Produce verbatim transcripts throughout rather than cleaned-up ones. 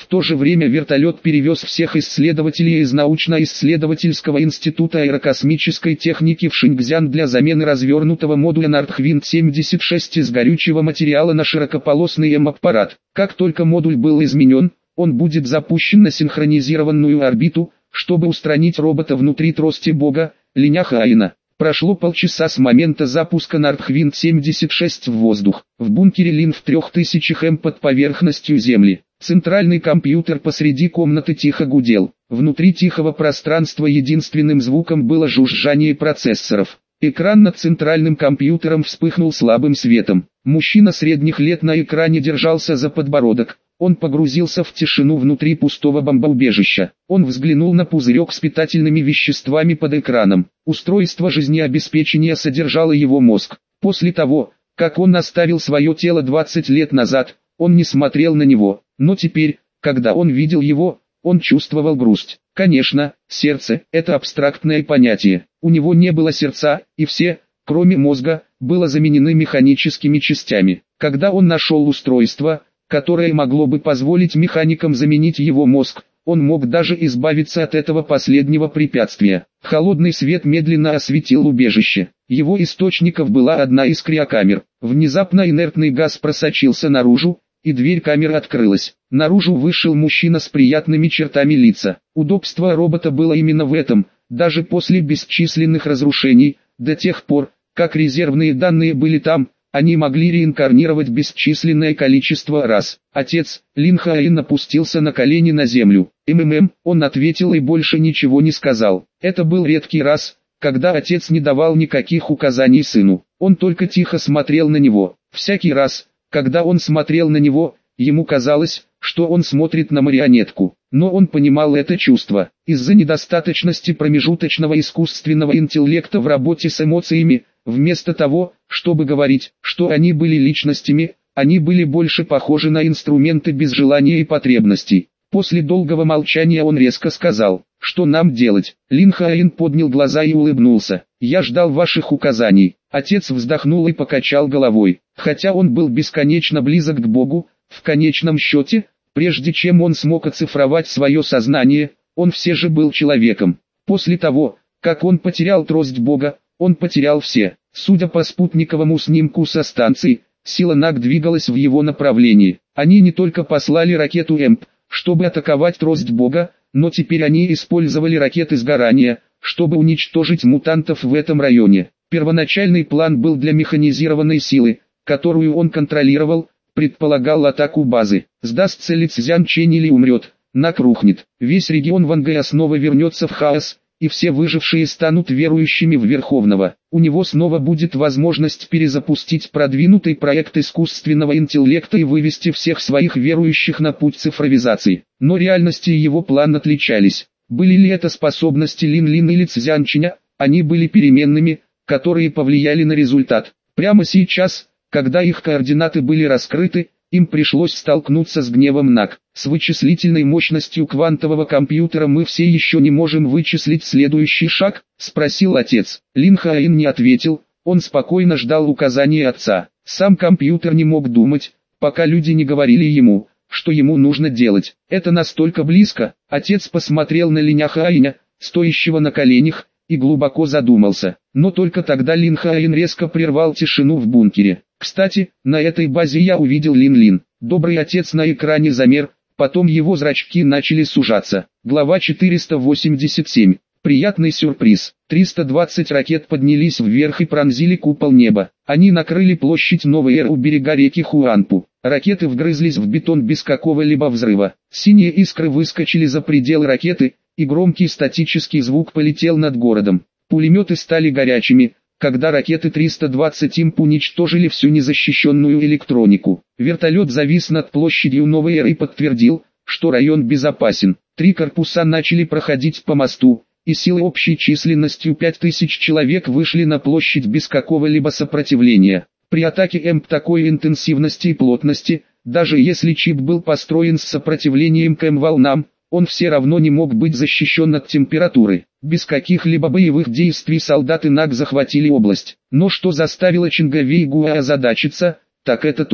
то же время вертолет перевез всех исследователей из научно-исследовательского института аэрокосмической техники в Шиньцзян для замены развернутого модуля Нордхвинд семьдесят шесть из горючего материала на широкополосный М-аппарат. Как только модуль был изменен, он будет запущен на синхронизированную орбиту, чтобы устранить робота внутри трости Бога, Линя Хаина. Прошло полчаса с момента запуска Нордхвинд семьдесят шесть в воздух. В бункере Лин в трех тысячах м под поверхностью Земли. Центральный компьютер посреди комнаты тихо гудел. Внутри тихого пространства единственным звуком было жужжание процессоров. Экран над центральным компьютером вспыхнул слабым светом. Мужчина средних лет на экране держался за подбородок. Он погрузился в тишину внутри пустого бомбоубежища. Он взглянул на пузырек с питательными веществами под экраном. Устройство жизнеобеспечения содержало его мозг. После того, как он оставил свое тело двадцать лет назад, он не смотрел на него. Но теперь, когда он видел его, он чувствовал грусть. Конечно, сердце – это абстрактное понятие. У него не было сердца, и все, кроме мозга, было заменены механическими частями. Когда он нашел устройство, которое могло бы позволить механикам заменить его мозг, он мог даже избавиться от этого последнего препятствия. Холодный свет медленно осветил убежище. Его источников была одна из криокамер. Внезапно инертный газ просочился наружу, и дверь камеры открылась. Наружу вышел мужчина с приятными чертами лица. Удобство робота было именно в этом, даже после бесчисленных разрушений, до тех пор, как резервные данные были там, они могли реинкарнировать бесчисленное количество раз. Отец, Лин Хаин, опустился на колени на землю. МММ, он ответил и больше ничего не сказал. Это был редкий раз, когда отец не давал никаких указаний сыну. Он только тихо смотрел на него. Всякий раз, когда он смотрел на него, ему казалось, что он смотрит на марионетку. Но он понимал это чувство. Из-за недостаточности промежуточного искусственного интеллекта в работе с эмоциями, вместо того, чтобы говорить, что они были личностями, они были больше похожи на инструменты без желания и потребностей. После долгого молчания он резко сказал: «Что нам делать?» Лин Хаин поднял глаза и улыбнулся. «Я ждал ваших указаний». Отец вздохнул и покачал головой. Хотя он был бесконечно близок к Богу, в конечном счете, прежде чем он смог оцифровать свое сознание, он все же был человеком. После того, как он потерял трость Бога, он потерял все. Судя по спутниковому снимку со станции, сила НАК двигалась в его направлении. Они не только послали ракету ЭМП, чтобы атаковать трость Бога, но теперь они использовали ракеты сгорания, чтобы уничтожить мутантов в этом районе. Первоначальный план был для механизированной силы, которую он контролировал, предполагал атаку базы. Сдастся ли Цзянчэнь или умрет, НАК рухнет. Весь регион Вангэя снова вернется в хаос, и все выжившие станут верующими в Верховного. У него снова будет возможность перезапустить продвинутый проект искусственного интеллекта и вывести всех своих верующих на путь цифровизации. Но реальности и его план отличались. Были ли это способности Лин-Лин или Цзянчэня? Они были переменными, которые повлияли на результат. Прямо сейчас, когда их координаты были раскрыты, им пришлось столкнуться с гневом НАК. С вычислительной мощностью квантового компьютера мы все еще не можем вычислить следующий шаг, спросил отец. Лин Хаин не ответил, он спокойно ждал указания отца. Сам компьютер не мог думать, пока люди не говорили ему, что ему нужно делать. Это настолько близко. Отец посмотрел на Линя Хаиня, стоящего на коленях, и глубоко задумался. Но только тогда Лин Хаин резко прервал тишину в бункере. Кстати, на этой базе я увидел Лин-Лин. Добрый отец на экране замер, потом его зрачки начали сужаться. Глава четыреста восемьдесят семь. Приятный сюрприз. триста двадцать ракет поднялись вверх и пронзили купол неба. Они накрыли площадь Новой Эр у берега реки Хуанпу. Ракеты вгрызлись в бетон без какого-либо взрыва. Синие искры выскочили за пределы ракеты, и громкий статический звук полетел над городом. Пулеметы стали горячими, когда ракеты триста двадцать имп уничтожили всю незащищенную электронику. Вертолет завис над площадью Новой Эры и подтвердил, что район безопасен. Три корпуса начали проходить по мосту, и силы общей численностью пять тысяч человек вышли на площадь без какого-либо сопротивления. При атаке ЭМП такой интенсивности и плотности, даже если чип был построен с сопротивлением к М-волнам, он все равно не мог быть защищен от температуры. Без каких-либо боевых действий солдаты НАК захватили область. Но что заставило Чинга Вейгуа озадачиться, так это то,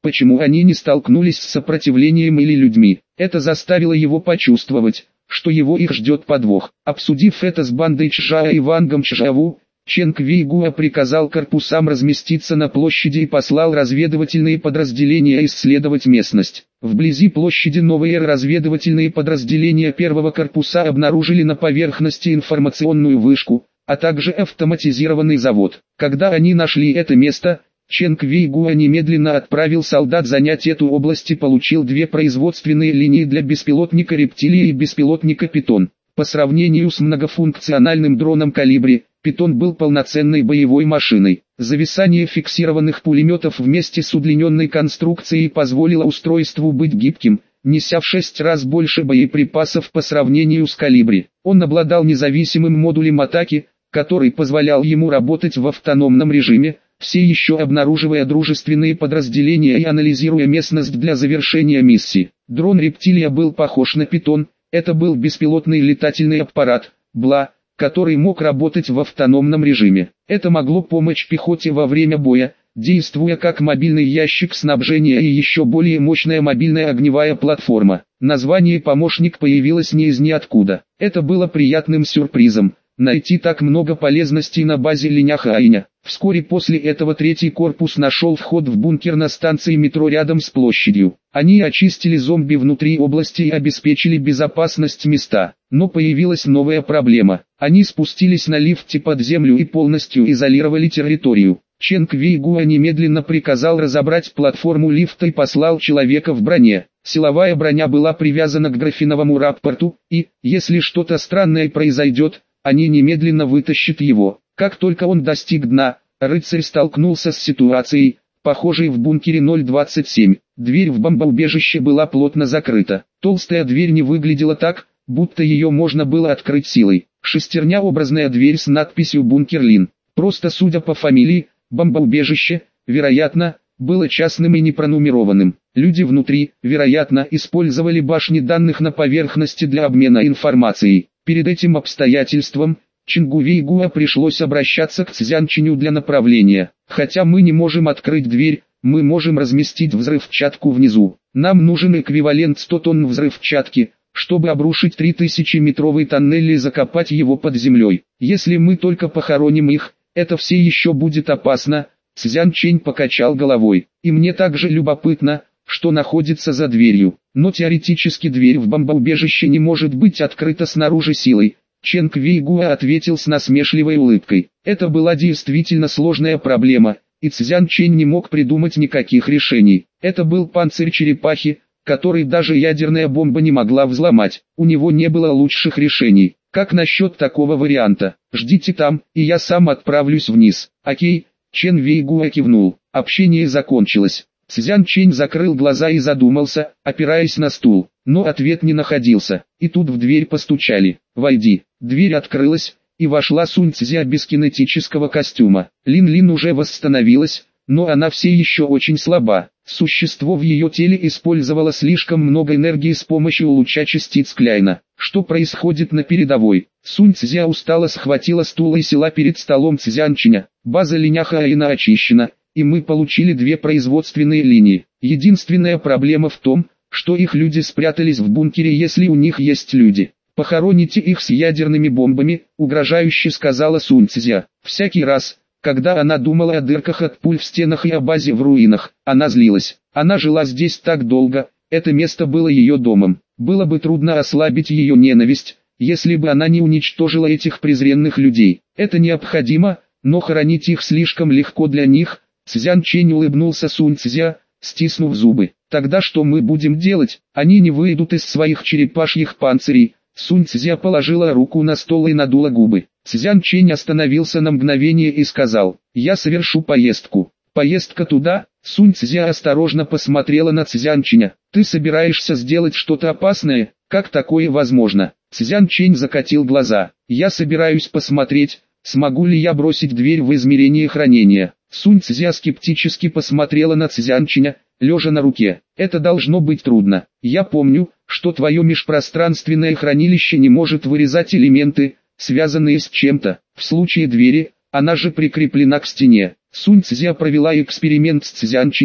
Почему они не столкнулись с сопротивлением или людьми? Это заставило его почувствовать, что его их ждет подвох. Обсудив это с бандой Чжао и Вангом Чжаву, Чен Квейгуа приказал корпусам разместиться на площади и послал разведывательные подразделения исследовать местность. Вблизи площади Новой Эры разведывательные подразделения первого корпуса обнаружили на поверхности информационную вышку, а также автоматизированный завод. Когда они нашли это место, Чен Квейгуа немедленно отправил солдат занять эту область и получил две производственные линии для беспилотника «Рептилия» и беспилотника «Питон». По сравнению с многофункциональным дроном «Калибри», «Питон» был полноценной боевой машиной. Зависание фиксированных пулеметов вместе с удлиненной конструкцией позволило устройству быть гибким, неся в шесть раз больше боеприпасов по сравнению с «Калибри». Он обладал независимым модулем атаки, который позволял ему работать в автономном режиме, все еще обнаруживая дружественные подразделения и анализируя местность для завершения миссии. Дрон «Рептилия» был похож на «Питон», это был беспилотный летательный аппарат, БЛА, который мог работать в автономном режиме. Это могло помочь пехоте во время боя, действуя как мобильный ящик снабжения и еще более мощная мобильная огневая платформа. Название «Помощник» появилось не из ниоткуда. Это было приятным сюрпризом. Найти так много полезностей на базе Линьяхаиня. Вскоре после этого третий корпус нашел вход в бункер на станции метро рядом с площадью. Они очистили зомби внутри области и обеспечили безопасность места. Но появилась новая проблема. Они спустились на лифте под землю и полностью изолировали территорию. Чен Квейгуа немедленно приказал разобрать платформу лифта и послал человека в броне. Силовая броня была привязана к графиновому рапорту, и, если что-то странное произойдет, они немедленно вытащат его. Как только он достиг дна, рыцарь столкнулся с ситуацией, похожей в бункере ноль двадцать семь. Дверь в бомбоубежище была плотно закрыта. Толстая дверь не выглядела так, будто ее можно было открыть силой. Шестерня образная дверь с надписью «Бункерлин». Просто судя по фамилии, бомбоубежище, вероятно, было частным и не пронумерованным. Люди внутри, вероятно, использовали башни данных на поверхности для обмена информацией. Перед этим обстоятельством, Чен Квейгуа пришлось обращаться к Цзянчиню для направления. Хотя мы не можем открыть дверь, мы можем разместить взрывчатку внизу. Нам нужен эквивалент сто тонн взрывчатки, чтобы обрушить тритысячеметровый тоннель и закопать его под землей. Если мы только похороним их, это все еще будет опасно. Цзянчень покачал головой. И мне также любопытно, что находится за дверью. Но теоретически дверь в бомбоубежище не может быть открыта снаружи силой. Чен Квейгуа ответил с насмешливой улыбкой. Это была действительно сложная проблема, и Цзянчень не мог придумать никаких решений. Это был панцирь черепахи, который даже ядерная бомба не могла взломать. У него не было лучших решений. Как насчет такого варианта? Ждите там, и я сам отправлюсь вниз. Окей, Чен Квейгуа кивнул. Общение закончилось. Цзянчень закрыл глаза и задумался, опираясь на стул, но ответ не находился. И тут в дверь постучали. «Войди». Дверь открылась, и вошла Сунь Цзя без кинетического костюма. Лин-Лин уже восстановилась, но она все еще очень слаба. Существо в ее теле использовало слишком много энергии с помощью луча частиц Кляйна. Что происходит на передовой? Сунь Цзя устало схватила стул и села перед столом Цзянчиня. База Линьяхаина очищена, и мы получили две производственные линии. Единственная проблема в том, что их люди спрятались в бункере, если у них есть люди. «Похороните их с ядерными бомбами», — угрожающе сказала Сунь Цзя. Всякий раз, когда она думала о дырках от пуль в стенах и о базе в руинах, она злилась. Она жила здесь так долго, это место было ее домом. Было бы трудно ослабить ее ненависть, если бы она не уничтожила этих презренных людей. Это необходимо, но хоронить их слишком легко для них. Цзянчень улыбнулся Сунь Цзя, стиснув зубы. «Тогда что мы будем делать? Они не выйдут из своих черепашьих панцирей». Сунь Цзя положила руку на стол и надула губы. Цзянчень остановился на мгновение и сказал: «Я совершу поездку». «Поездка туда?» Сунь Цзя осторожно посмотрела на Цзянченя. «Ты собираешься сделать что-то опасное? Как такое возможно?» Цзянчень закатил глаза. «Я собираюсь посмотреть, смогу ли я бросить дверь в измерение хранения». Сунь Цзя скептически посмотрела на Цзянченя, лежа на руке. «Это должно быть трудно. Я помню, что твое межпространственное хранилище не может вырезать элементы, связанные с чем-то. В случае двери, она же прикреплена к стене». Сунь Цзя провела эксперимент с Цзянченем,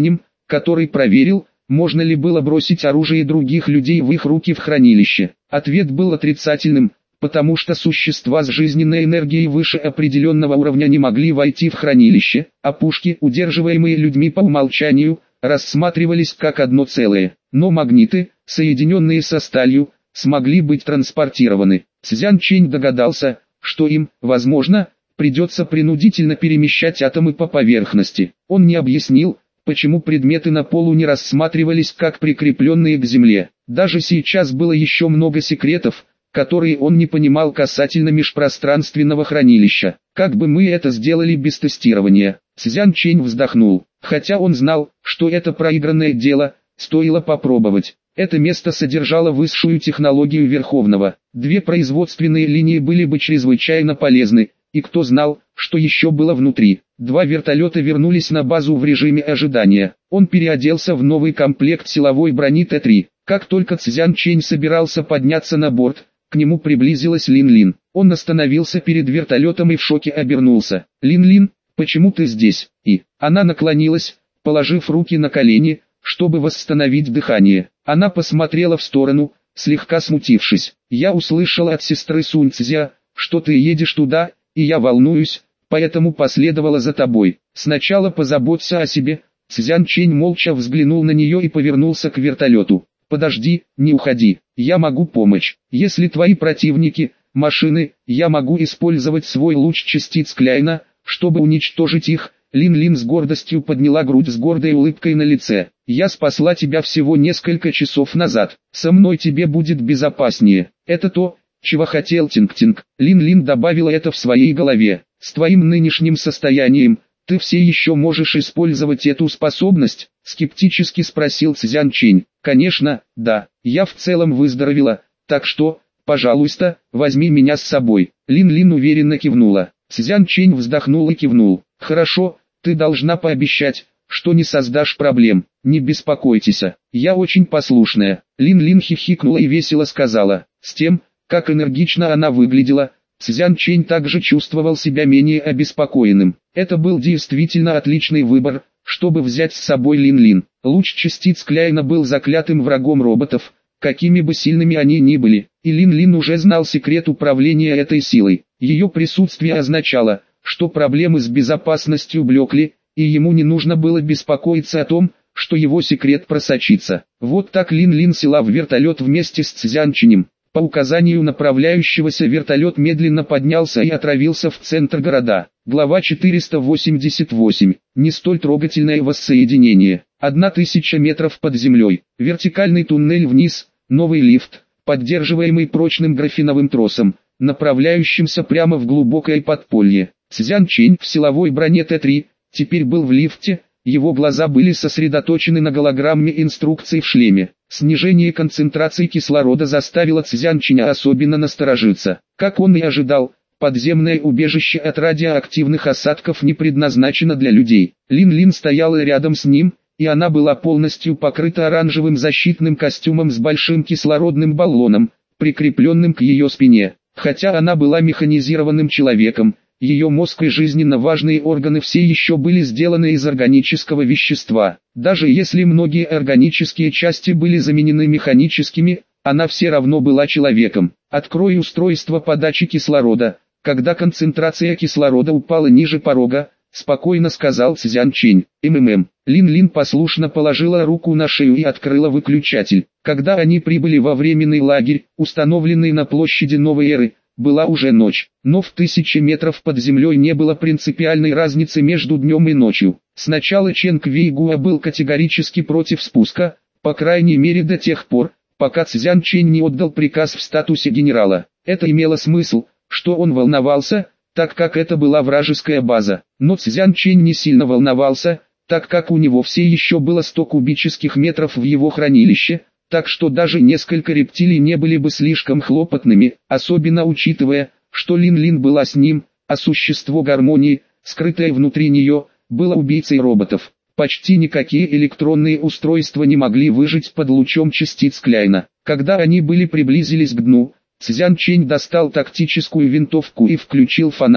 который проверил, можно ли было бросить оружие других людей в их руки в хранилище. Ответ был отрицательным, потому что существа с жизненной энергией выше определенного уровня не могли войти в хранилище, а пушки, удерживаемые людьми по умолчанию, рассматривались как одно целое. Но магниты, соединенные со сталью, смогли быть транспортированы. Цзян Чэнь догадался, что им, возможно, придется принудительно перемещать атомы по поверхности. Он не объяснил, почему предметы на полу не рассматривались как прикрепленные к земле. Даже сейчас было еще много секретов, которые он не понимал касательно межпространственного хранилища. Как бы мы это сделали без тестирования? Цзян Чэнь вздохнул. Хотя он знал, что это проигранное дело, стоило попробовать. Это место содержало высшую технологию Верховного. Две производственные линии были бы чрезвычайно полезны, и кто знал, что еще было внутри. Два вертолета вернулись на базу в режиме ожидания. Он переоделся в новый комплект силовой брони Т три. Как только Цзян Чэнь собирался подняться на борт, к нему приблизилась Лин Лин. Он остановился перед вертолетом и в шоке обернулся. «Лин Лин, почему ты здесь?» И она наклонилась, положив руки на колени, чтобы восстановить дыхание. Она посмотрела в сторону, слегка смутившись. «Я услышала от сестры Сунь Цзя, что ты едешь туда, и я волнуюсь, поэтому последовала за тобой. Сначала позаботься о себе». Цзян Чэнь молча взглянул на нее и повернулся к вертолету. «Подожди, не уходи, я могу помочь. Если твои противники, машины, я могу использовать свой луч частиц Кляйна, чтобы уничтожить их». Лин Лин с гордостью подняла грудь с гордой улыбкой на лице. «Я спасла тебя всего несколько часов назад. Со мной тебе будет безопаснее. Это то, чего хотел Тинг-Тинг». Лин Лин добавила это в своей голове. «С твоим нынешним состоянием, ты все еще можешь использовать эту способность?» Скептически спросил Цзян Чэнь. «Конечно, да. Я в целом выздоровела, так что, пожалуйста, возьми меня с собой». Лин Лин уверенно кивнула. Цзян Чэнь вздохнул и кивнул. «Хорошо, ты должна пообещать, что не создашь проблем. Не беспокойтесь, я очень послушная». Лин Лин хихикнула и весело сказала. С тем, как энергично она выглядела, Цзян Чэнь также чувствовал себя менее обеспокоенным. Это был действительно отличный выбор, чтобы взять с собой Лин Лин. Луч частиц Кляйна был заклятым врагом роботов, какими бы сильными они ни были, и Лин Лин уже знал секрет управления этой силой. Ее присутствие означало, что проблемы с безопасностью блекли, и ему не нужно было беспокоиться о том, что его секрет просочится. Вот так Лин Лин села в вертолет вместе с Цзян Чэнем. По указанию направляющегося вертолет медленно поднялся и отправился в центр города. Глава четыреста восемьдесят восемь. Не столь трогательное воссоединение. Одна тысяча метров под землей. Вертикальный туннель вниз, новый лифт, поддерживаемый прочным графиновым тросом, направляющимся прямо в глубокое подполье. Цзян Чэнь в силовой броне Т три, теперь был в лифте, его глаза были сосредоточены на голограмме инструкций в шлеме. Снижение концентрации кислорода заставило Цзян Чэня особенно насторожиться. Как он и ожидал, подземное убежище от радиоактивных осадков не предназначено для людей. Лин Лин стояла рядом с ним, и она была полностью покрыта оранжевым защитным костюмом с большим кислородным баллоном, прикрепленным к ее спине. Хотя она была механизированным человеком, ее мозг и жизненно важные органы все еще были сделаны из органического вещества. Даже если многие органические части были заменены механическими, она все равно была человеком. «Открой устройство подачи кислорода». Когда концентрация кислорода упала ниже порога, спокойно сказал Цзян Чэнь. «МММ». Лин Лин послушно положила руку на шею и открыла выключатель. Когда они прибыли во временный лагерь, установленный на площади Новой Эры, была уже ночь, но в тысячи метров под землей не было принципиальной разницы между днем и ночью. Сначала Чен Квейгуа был категорически против спуска, по крайней мере до тех пор, пока Цзян Чэнь не отдал приказ в статусе генерала. Это имело смысл, что он волновался, так как это была вражеская база. Но Цзян Чэнь не сильно волновался, так как у него все еще было сто кубических метров в его хранилище, так что даже несколько рептилий не были бы слишком хлопотными, особенно учитывая, что Лин Лин была с ним, а существо гармонии, скрытое внутри нее, было убийцей роботов. Почти никакие электронные устройства не могли выжить под лучом частиц Кляйна. Когда они были приблизились к дну, Цзян Чэнь достал тактическую винтовку и включил фонарик,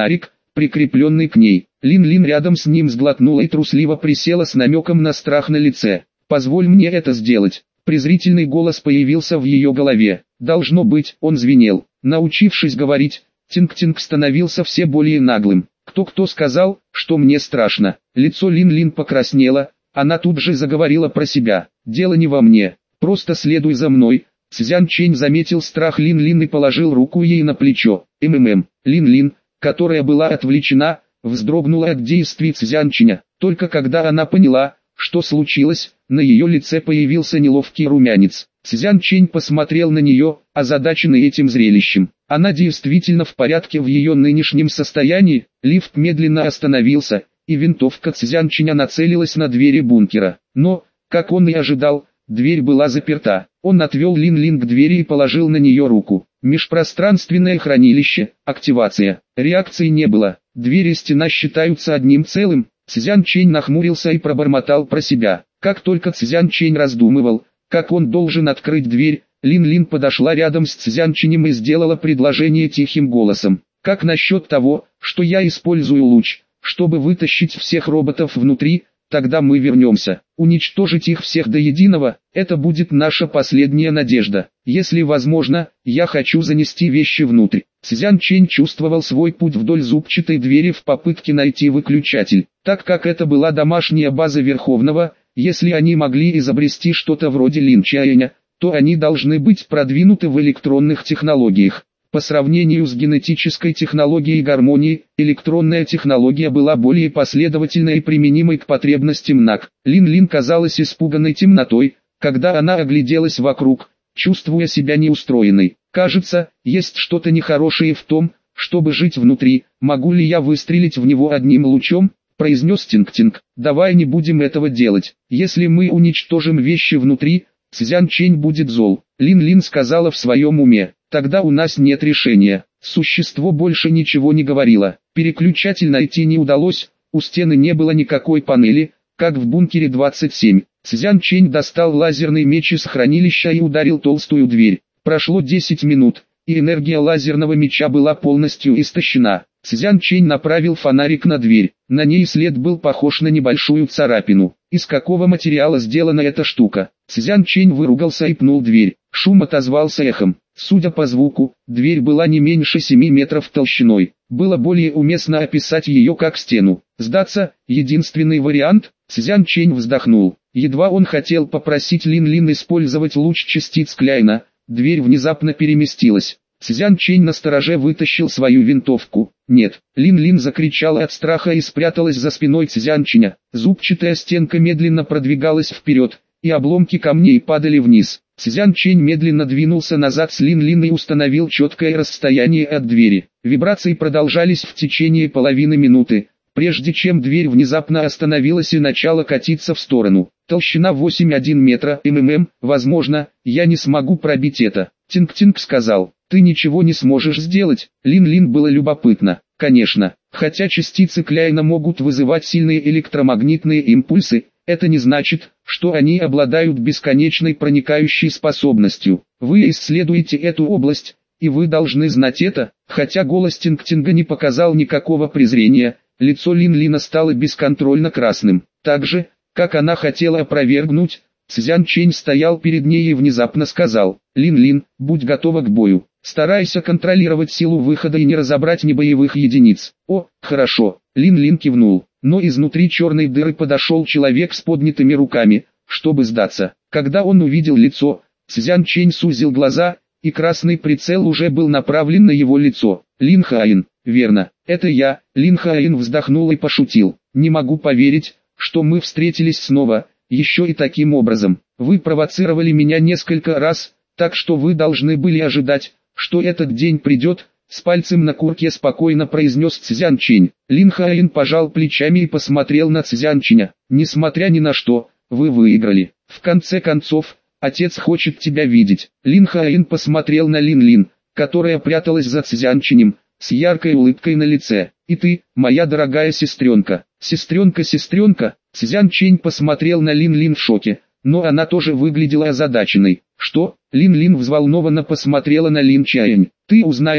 прикрепленный к ней. Лин-Лин рядом с ним сглотнула и трусливо присела с намеком на страх на лице. «Позволь мне это сделать». Презрительный голос появился в ее голове. Должно быть, он звенел. Научившись говорить, Тинг-Тинг становился все более наглым. «Кто-кто сказал, что мне страшно?» Лицо Лин-Лин покраснело, она тут же заговорила про себя. «Дело не во мне, просто следуй за мной». Цзян Чэнь заметил страх Лин-Лин и положил руку ей на плечо. МММ. Лин-Лин, которая была отвлечена, вздрогнула от действий Цзян Чэня. Только когда она поняла, что случилось, на ее лице появился неловкий румянец. Цзян Чэнь посмотрел на нее, озадаченный этим зрелищем. Она действительно в порядке в ее нынешнем состоянии. Лифт медленно остановился, и винтовка Цзян Чэня нацелилась на двери бункера. Но, как он и ожидал, дверь была заперта. Он отвел Лин-Лин к двери и положил на нее руку. Межпространственное хранилище, активация. Реакции не было. Дверь и стена считаются одним целым. Цзян Чэнь нахмурился и пробормотал про себя. Как только Цзян Чэнь раздумывал, как он должен открыть дверь, Лин-Лин подошла рядом с Цзян Чэнем и сделала предложение тихим голосом. «Как насчет того, что я использую луч, чтобы вытащить всех роботов внутри? Тогда мы вернемся. Уничтожить их всех до единого – это будет наша последняя надежда. Если возможно, я хочу занести вещи внутрь». Цзян Чэнь чувствовал свой путь вдоль зубчатой двери в попытке найти выключатель. Так как это была домашняя база Верховного, если они могли изобрести что-то вроде Лин Чаэня, то они должны быть продвинуты в электронных технологиях. По сравнению с генетической технологией гармонии, электронная технология была более последовательной и применимой к потребностям НАК. Лин-Лин казалась испуганной темнотой, когда она огляделась вокруг, чувствуя себя неустроенной. «Кажется, есть что-то нехорошее в том, чтобы жить внутри. Могу ли я выстрелить в него одним лучом?» – произнес Тинг-Тинг. «Давай не будем этого делать. Если мы уничтожим вещи внутри, Цзян Чэнь будет зол». Лин-Лин сказала в своем уме. «Тогда у нас нет решения». Существо больше ничего не говорило. Переключатель найти не удалось, у стены не было никакой панели, как в бункере двадцать семь. Цзян Чэнь достал лазерный меч из хранилища и ударил толстую дверь. Прошло десять минут, и энергия лазерного меча была полностью истощена. Цзян Чэнь направил фонарик на дверь. На ней след был похож на небольшую царапину. Из какого материала сделана эта штука? Цзян Чэнь выругался и пнул дверь. Шум отозвался эхом. Судя по звуку, дверь была не меньше семи метров толщиной. Было более уместно описать ее как стену. Сдаться – единственный вариант. Цзян Чэнь вздохнул. Едва он хотел попросить Лин-Лин использовать луч частиц Кляйна, дверь внезапно переместилась. Цзян Чэнь настороже вытащил свою винтовку. «Нет!» Лин-Лин закричала от страха и спряталась за спиной Цзян Чэня. Зубчатая стенка медленно продвигалась вперед, и обломки камней падали вниз. Цзян Чэнь медленно двинулся назад с Лин-Лин и установил четкое расстояние от двери. Вибрации продолжались в течение половины минуты, прежде чем дверь внезапно остановилась и начала катиться в сторону. Толщина восемь целых одна метра, мм, возможно, я не смогу пробить это. Тинг-Тинг сказал. «Ты ничего не сможешь сделать». Лин-Лин было любопытно. Конечно, хотя частицы Кляйна могут вызывать сильные электромагнитные импульсы, это не значит, что они обладают бесконечной проникающей способностью. Вы исследуете эту область, и вы должны знать это. Хотя голос Тинг-Тинга не показал никакого презрения, лицо Лин-Лина стало бесконтрольно красным. Так же, как она хотела опровергнуть, Цзян Чэнь стоял перед ней и внезапно сказал: «Лин-Лин, будь готова к бою. Старайся контролировать силу выхода и не разобрать небоевых единиц». «О, хорошо». Лин-Лин кивнул. Но изнутри черной дыры подошел человек с поднятыми руками, чтобы сдаться. Когда он увидел лицо, Цзян Чэнь сузил глаза, и красный прицел уже был направлен на его лицо. «Лин Хаин, верно, это я». Лин Хаин вздохнул и пошутил. «Не могу поверить, что мы встретились снова, еще и таким образом. Вы провоцировали меня несколько раз, так что вы должны были ожидать, что этот день придет». С пальцем на курке спокойно произнес Цзян Чэнь. Лин Хаин пожал плечами и посмотрел на Цзян Чэня. «Несмотря ни на что, вы выиграли. В конце концов, отец хочет тебя видеть». Лин Хаин посмотрел на Лин-Лин, которая пряталась за Цзян Чэнем, с яркой улыбкой на лице. «И ты, моя дорогая сестренка». «Сестренка-сестренка?» Цзян Чэнь посмотрел на Лин-Лин в шоке, но она тоже выглядела озадаченной. «Что?» Лин-Лин взволнованно посмотрела на Лин Чаэнь. «Ты узнаешь,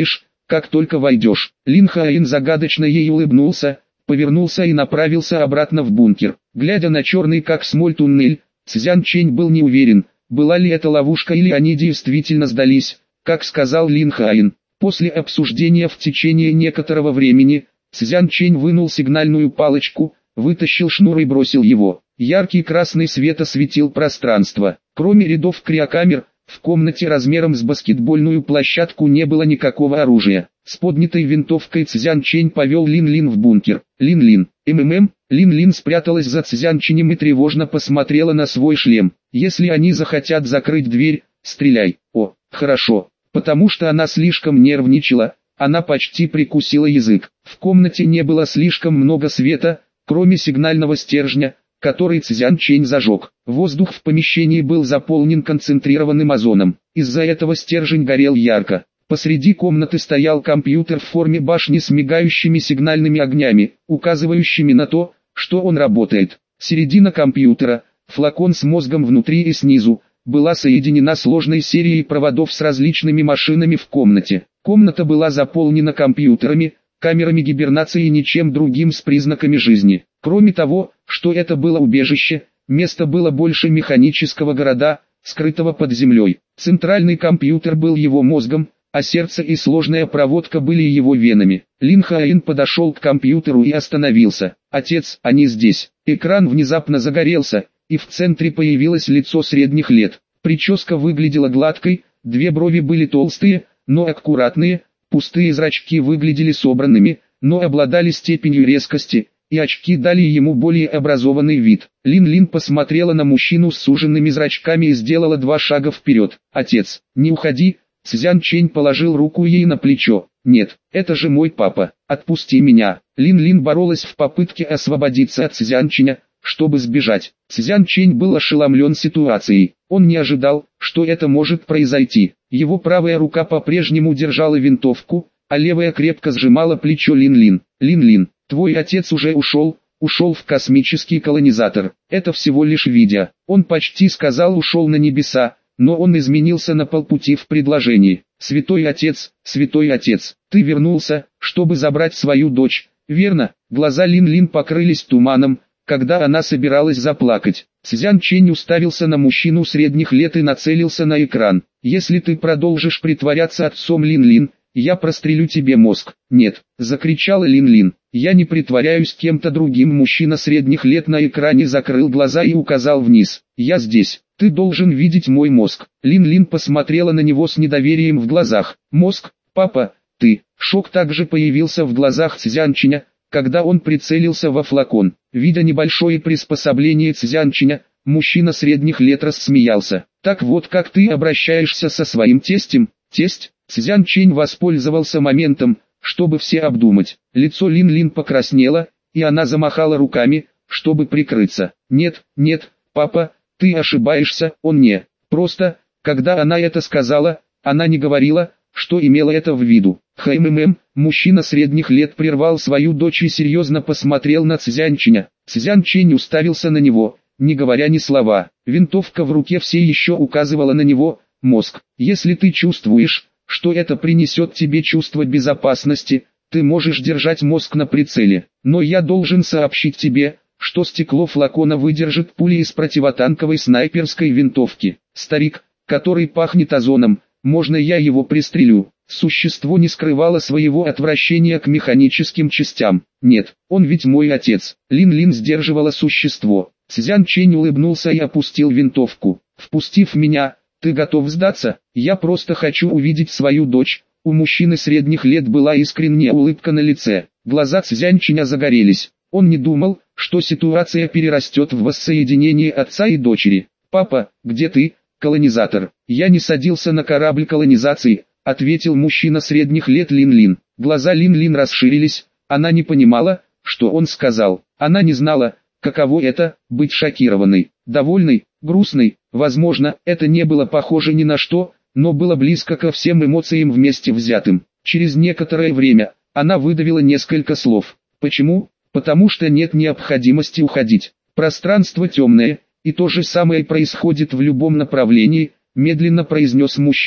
как только войдешь». Лин Хаин загадочно ей улыбнулся, повернулся и направился обратно в бункер. Глядя на черный как смоль туннель, Цзян Чэнь был не уверен, была ли это ловушка или они действительно сдались, как сказал Лин Хаин. После обсуждения в течение некоторого времени, Цзян Чэнь вынул сигнальную палочку, вытащил шнур и бросил его. Яркий красный свет осветил пространство. Кроме рядов криокамер, в комнате размером с баскетбольную площадку не было никакого оружия. С поднятой винтовкой Цзян Чэнь повел Лин Лин в бункер. Лин Лин, МММ, Лин Лин спряталась за Цзян Чэнем и тревожно посмотрела на свой шлем. Если они захотят закрыть дверь, стреляй. О, хорошо, потому что она слишком нервничала, она почти прикусила язык. В комнате не было слишком много света, кроме сигнального стержня, который Цзян Чэнь зажег. Воздух в помещении был заполнен концентрированным озоном. Из-за этого стержень горел ярко. Посреди комнаты стоял компьютер в форме башни с мигающими сигнальными огнями, указывающими на то, что он работает. Середина компьютера, флакон с мозгом внутри и снизу, была соединена сложной серией проводов с различными машинами в комнате. Комната была заполнена компьютерами, камерами гибернации и ничем другим с признаками жизни. Кроме того, что это было убежище, место было больше механического города, скрытого под землей. Центральный компьютер был его мозгом, а сердце и сложная проводка были его венами. Лин Хаин подошел к компьютеру и остановился. «Отец, они здесь». Экран внезапно загорелся, и в центре появилось лицо средних лет. Прическа выглядела гладкой, две брови были толстые, но аккуратные, пустые зрачки выглядели собранными, но обладали степенью резкости, и очки дали ему более образованный вид. Лин Лин посмотрела на мужчину с суженными зрачками и сделала два шага вперед. «Отец, не уходи». Цзян Чэнь положил руку ей на плечо. «Нет, это же мой папа, отпусти меня». Лин Лин боролась в попытке освободиться от Цзян Чэня, чтобы сбежать. Цзян Чэнь был ошеломлен ситуацией. Он не ожидал, что это может произойти. Его правая рука по-прежнему держала винтовку, а левая крепко сжимала плечо Лин Лин. «Лин Лин, твой отец уже ушел, ушел в космический колонизатор. Это всего лишь видео». Он почти сказал «ушел на небеса», но он изменился на полпути в предложении. «Святой отец, святой отец, ты вернулся, чтобы забрать свою дочь, верно?» Глаза Лин Лин покрылись туманом, когда она собиралась заплакать. Цзян Чэнь уставился на мужчину средних лет и нацелился на экран. «Если ты продолжишь притворяться отцом Лин Лин, я прострелю тебе мозг». «Нет», — закричала Лин Лин, — «я не притворяюсь кем-то другим». Мужчина средних лет на экране закрыл глаза и указал вниз. «Я здесь, ты должен видеть мой мозг». Лин Лин посмотрела на него с недоверием в глазах. «Мозг? Папа, ты?» Шок также появился в глазах Цзян Чэня, когда он прицелился во флакон. Видя небольшое приспособление Цзян Чэня, мужчина средних лет рассмеялся. «Так вот как ты обращаешься со своим тестем?» «Тесть?» Цзян Чэнь воспользовался моментом, чтобы все обдумать. Лицо Лин Лин покраснело, и она замахала руками, чтобы прикрыться. «Нет, нет, папа, ты ошибаешься, он не». Просто, когда она это сказала, она не говорила, что имела это в виду. «ХММ», мужчина средних лет прервал свою дочь и серьезно посмотрел на Цзян Чэня. Цзян Чэнь уставился на него, не говоря ни слова. Винтовка в руке все еще указывала на него. «Мозг, если ты чувствуешь, что это принесет тебе чувство безопасности, ты можешь держать мозг на прицеле. Но я должен сообщить тебе, что стекло флакона выдержит пули из противотанковой снайперской винтовки. Старик, который пахнет озоном, можно я его пристрелю?» Существо не скрывало своего отвращения к механическим частям. «Нет, он ведь мой отец». Лин Лин сдерживала существо. Цзян Чэнь улыбнулся и опустил винтовку. «Впустив меня, ты готов сдаться? Я просто хочу увидеть свою дочь». У мужчины средних лет была искренняя улыбка на лице. Глаза Цзян Чэня загорелись. Он не думал, что ситуация перерастет в воссоединение отца и дочери. «Папа, где ты, колонизатор?» «Я не садился на корабль колонизации», — ответил мужчина средних лет Лин Лин. Глаза Лин Лин расширились, она не понимала, что он сказал. Она не знала, каково это — быть шокированной, довольной, грустной. Возможно, это не было похоже ни на что, но было близко ко всем эмоциям вместе взятым. Через некоторое время, она выдавила несколько слов. «Почему?» «Потому что нет необходимости уходить. Пространство темное, и то же самое происходит в любом направлении», — медленно произнес мужчина.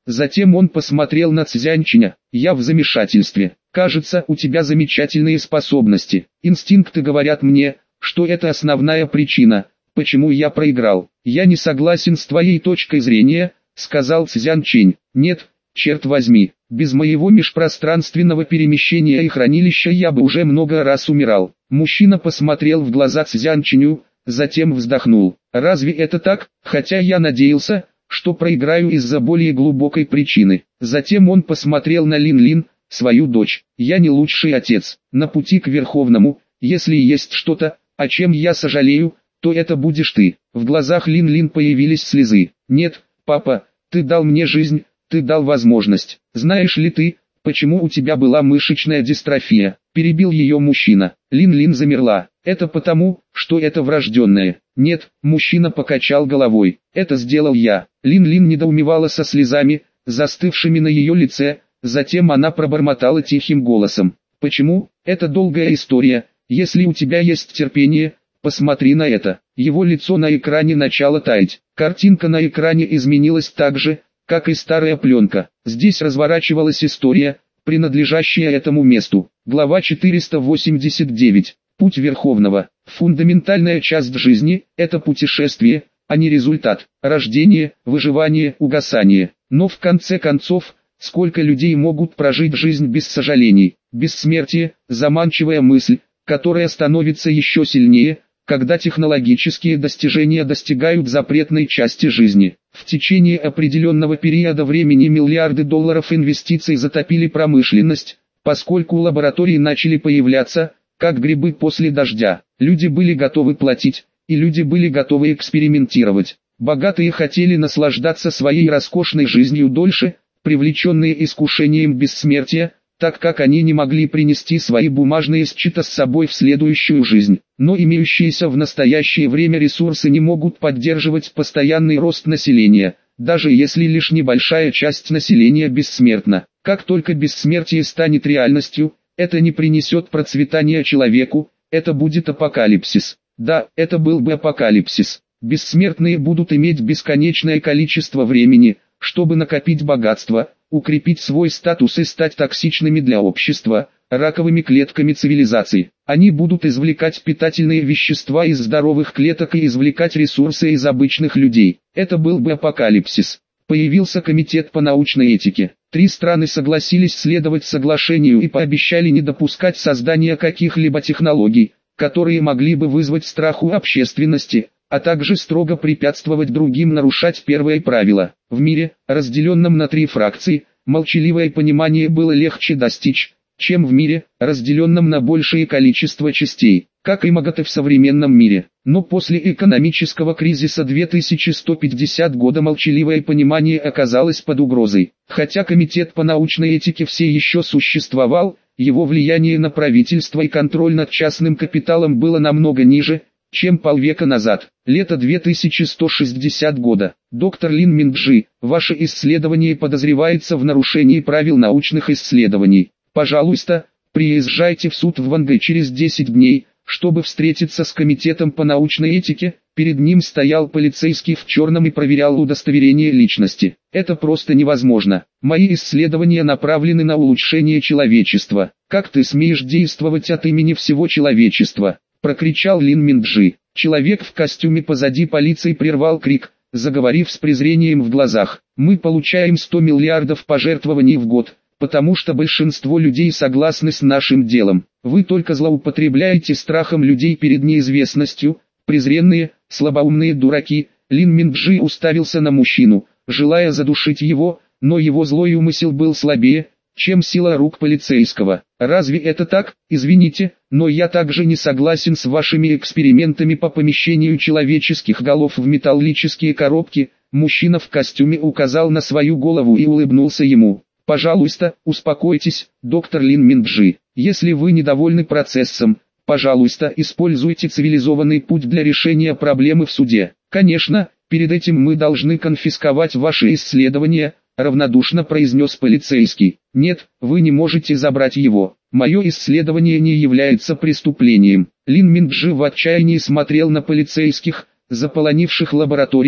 Затем он посмотрел на Цзянчиня. Я в замешательстве. Кажется, у тебя замечательные способности. Инстинкты говорят мне, что это основная причина, почему я проиграл. Я не согласен с твоей точкой зрения, сказал Цзянчинь. Нет, черт возьми, без моего межпространственного перемещения и хранилища я бы уже много раз умирал. Мужчина посмотрел в глаза Цзянчиню, затем вздохнул. Разве это так? Хотя я надеялся, что проиграю из-за более глубокой причины. Затем он посмотрел на Лин-Лин, свою дочь. Я не лучший отец. На пути к Верховному, если есть что-то, о чем я сожалею, то это будешь ты. В глазах Лин-Лин появились слезы. Нет, папа, ты дал мне жизнь, ты дал возможность. Знаешь ли ты, почему у тебя была мышечная дистрофия? Перебил ее мужчина. Лин-Лин замерла. Это потому, что это врожденное. Нет, мужчина покачал головой. Это сделал я. Лин-Лин недоумевала со слезами, застывшими на ее лице. Затем она пробормотала тихим голосом. Почему? Это долгая история. Если у тебя есть терпение, посмотри на это. Его лицо на экране начало таять. Картинка на экране изменилась так же, как и старая пленка. Здесь разворачивалась история, принадлежащая этому месту. Глава четыреста восемьдесят девять. Путь Верховного. Фундаментальная часть жизни – это путешествие, а не результат. Рождение, выживание, угасание. Но в конце концов, сколько людей могут прожить жизнь без сожалений? Бессмертие – заманчивая мысль, которая становится еще сильнее, когда технологические достижения достигают запретной части жизни. В течение определенного периода времени миллиарды долларов инвестиций затопили промышленность, поскольку лаборатории начали появляться, как грибы после дождя. Люди были готовы платить, и люди были готовы экспериментировать. Богатые хотели наслаждаться своей роскошной жизнью дольше, привлеченные искушением бессмертия, так как они не могли принести свои бумажные счета с собой в следующую жизнь. Но имеющиеся в настоящее время ресурсы не могут поддерживать постоянный рост населения, даже если лишь небольшая часть населения бессмертна. Как только бессмертие станет реальностью, это не принесет процветания человеку, это будет апокалипсис. Да, это был бы апокалипсис. Бессмертные будут иметь бесконечное количество времени, чтобы накопить богатство, укрепить свой статус и стать токсичными для общества, раковыми клетками цивилизации. Они будут извлекать питательные вещества из здоровых клеток и извлекать ресурсы из обычных людей. Это был бы апокалипсис. Появился комитет по научной этике. Три страны согласились следовать соглашению и пообещали не допускать создания каких-либо технологий, которые могли бы вызвать страх у общественности, а также строго препятствовать другим нарушать первое правило. В мире, разделенном на три фракции, молчаливое понимание было легче достичь, чем в мире, разделенном на большее количество частей, как и МАГАТЭ в современном мире. Но после экономического кризиса две тысячи сто пятидесятого года молчаливое понимание оказалось под угрозой. Хотя комитет по научной этике все еще существовал, его влияние на правительство и контроль над частным капиталом было намного ниже, чем полвека назад. Лето две тысячи сто шестидесятого года. Доктор Лин Минджи, ваше исследование подозревается в нарушении правил научных исследований. Пожалуйста, приезжайте в суд в Вангэ через десять дней, чтобы встретиться с комитетом по научной этике. Перед ним стоял полицейский в черном и проверял удостоверение личности. Это просто невозможно. Мои исследования направлены на улучшение человечества. Как ты смеешь действовать от имени всего человечества? Прокричал Лин Минджи. Человек в костюме позади полиции прервал крик, заговорив с презрением в глазах. Мы получаем сто миллиардов пожертвований в год, потому что большинство людей согласны с нашим делом. Вы только злоупотребляете страхом людей перед неизвестностью, презренные, слабоумные дураки. Лин Минджи уставился на мужчину, желая задушить его, но его злой умысел был слабее, чем сила рук полицейского. Разве это так? Извините, но я также не согласен с вашими экспериментами по помещению человеческих голов в металлические коробки. Мужчина в костюме указал на свою голову и улыбнулся ему. Пожалуйста, успокойтесь, доктор Лин Минджи. Если вы недовольны процессом, пожалуйста, используйте цивилизованный путь для решения проблемы в суде. Конечно, перед этим мы должны конфисковать ваши исследования, равнодушно произнес полицейский. Нет, вы не можете забрать его. Мое исследование не является преступлением. Лин Минджи в отчаянии смотрел на полицейских, заполонивших лабораторию,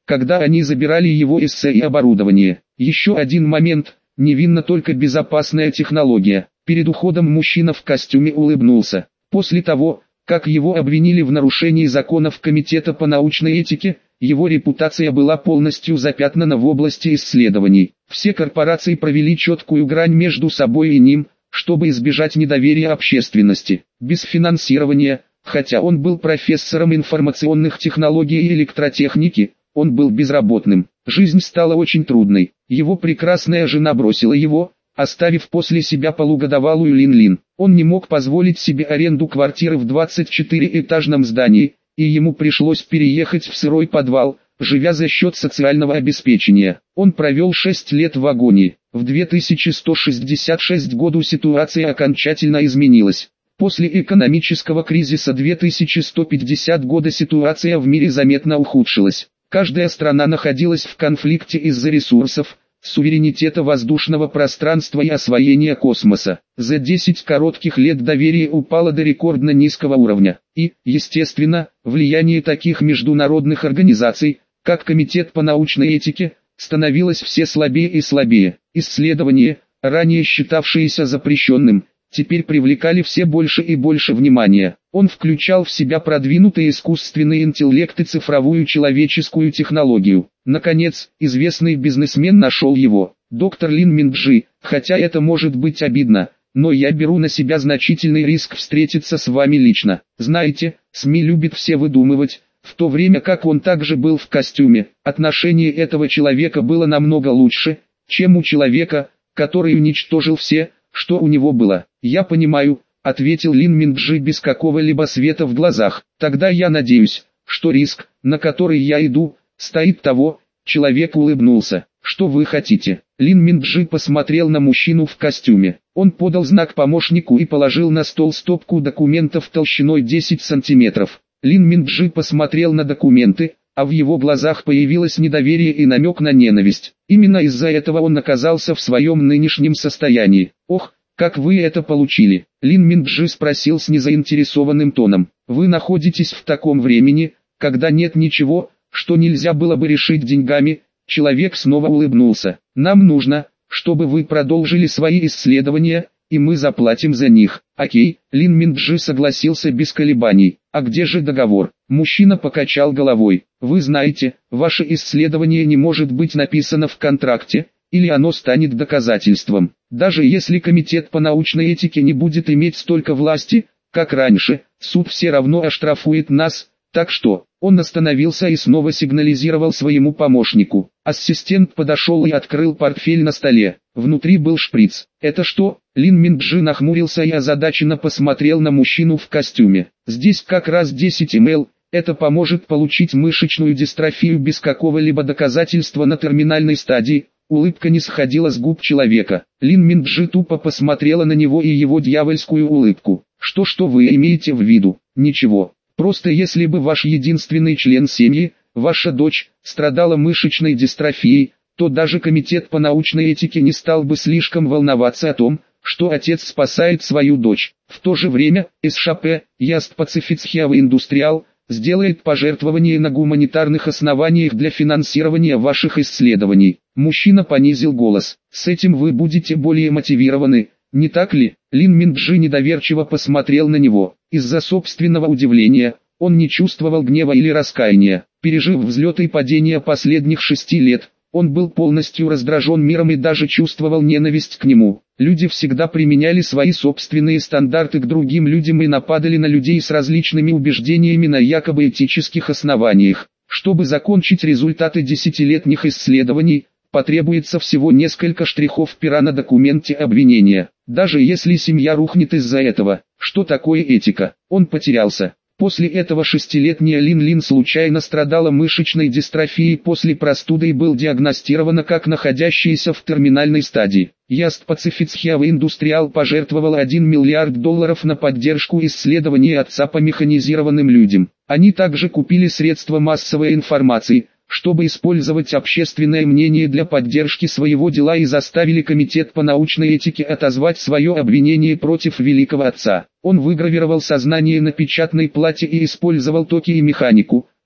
когда они забирали его эссе и оборудование. Еще один момент, невинно только безопасная технология. Перед уходом мужчина в костюме улыбнулся. После того, как его обвинили в нарушении законов Комитета по научной этике, его репутация была полностью запятнана в области исследований. Все корпорации провели четкую грань между собой и ним, чтобы избежать недоверия общественности. Без финансирования, хотя он был профессором информационных технологий и электротехники, он был безработным. Жизнь стала очень трудной. Его прекрасная жена бросила его, оставив после себя полугодовалую Лин-Лин. Он не мог позволить себе аренду квартиры в двадцатичетырёэтажном здании, и ему пришлось переехать в сырой подвал, живя за счет социального обеспечения. Он провел шесть лет в агонии. В две тысячи сто шестьдесят шестом году ситуация окончательно изменилась. После экономического кризиса две тысячи сто пятидесятого года ситуация в мире заметно ухудшилась. Каждая страна находилась в конфликте из-за ресурсов, суверенитета воздушного пространства и освоения космоса. За десять коротких лет доверие упало до рекордно низкого уровня. И, естественно, влияние таких международных организаций, как Комитет по научной этике, становилось все слабее и слабее. Исследования, ранее считавшиеся запрещенным, теперь привлекали все больше и больше внимания. Он включал в себя продвинутый искусственный интеллект и цифровую человеческую технологию. Наконец, известный бизнесмен нашел его. Доктор Лин Минджи, хотя это может быть обидно, но я беру на себя значительный риск встретиться с вами лично. Знаете, СМИ любят все выдумывать, в то время как он также был в костюме. Отношение этого человека было намного лучше, чем у человека, который уничтожил все, что у него было. «Я понимаю», — ответил Лин Минджи без какого-либо света в глазах. «Тогда я надеюсь, что риск, на который я иду, стоит того». Человек улыбнулся. «Что вы хотите?» Лин Минджи посмотрел на мужчину в костюме. Он подал знак помощнику и положил на стол стопку документов толщиной десять сантиметров. Лин Минджи посмотрел на документы, а в его глазах появилось недоверие и намек на ненависть. Именно из-за этого он оказался в своем нынешнем состоянии. «Ох, как вы это получили?» Лин Минджи спросил с незаинтересованным тоном. «Вы находитесь в таком времени, когда нет ничего, что нельзя было бы решить деньгами». Человек снова улыбнулся. «Нам нужно, чтобы вы продолжили свои исследования, и мы заплатим за них». «Окей», Лин Минджи согласился без колебаний. «А где же договор?» Мужчина покачал головой. «Вы знаете, ваше исследование не может быть написано в контракте, или оно станет доказательством. Даже если Комитет по научной этике не будет иметь столько власти, как раньше, суд все равно оштрафует нас, так что...» Он остановился и снова сигнализировал своему помощнику. Ассистент подошел и открыл портфель на столе. Внутри был шприц. «Это что?» Лин Минджи нахмурился и озадаченно посмотрел на мужчину в костюме. «Здесь как раз десять мл. Это поможет получить мышечную дистрофию без какого-либо доказательства на терминальной стадии». Улыбка не сходила с губ человека. Лин Минджи тупо посмотрела на него и его дьявольскую улыбку. «Что что вы имеете в виду?» «Ничего. Просто если бы ваш единственный член семьи, ваша дочь, страдала мышечной дистрофией, то даже Комитет по научной этике не стал бы слишком волноваться о том, что отец спасает свою дочь. В то же время, СШП, Яст Пацифицхиава Индустриал, сделает пожертвование на гуманитарных основаниях для финансирования ваших исследований». Мужчина понизил голос. «С этим вы будете более мотивированы, не так ли?» Лин Минджи недоверчиво посмотрел на него. Из-за собственного удивления, он не чувствовал гнева или раскаяния. Пережив взлет и падение последних шести лет, он был полностью раздражен миром и даже чувствовал ненависть к нему. Люди всегда применяли свои собственные стандарты к другим людям и нападали на людей с различными убеждениями на якобы этических основаниях. Чтобы закончить результаты десятилетних исследований, потребуется всего несколько штрихов пера на документе обвинения. Даже если семья рухнет из-за этого, что такое этика? Он потерялся. После этого шестилетняя Лин-Лин случайно страдала мышечной дистрофией после простуды и был диагностирована как находящаяся в терминальной стадии. Яст Пацифицхиава Индустриал пожертвовал один миллиард долларов на поддержку исследований отца по механизированным людям. Они также купили средства массовой информации, чтобы использовать общественное мнение для поддержки своего дела, и заставили Комитет по научной этике отозвать свое обвинение против великого отца. Он выгравировал сознание на печатной плате и использовал токи и механику,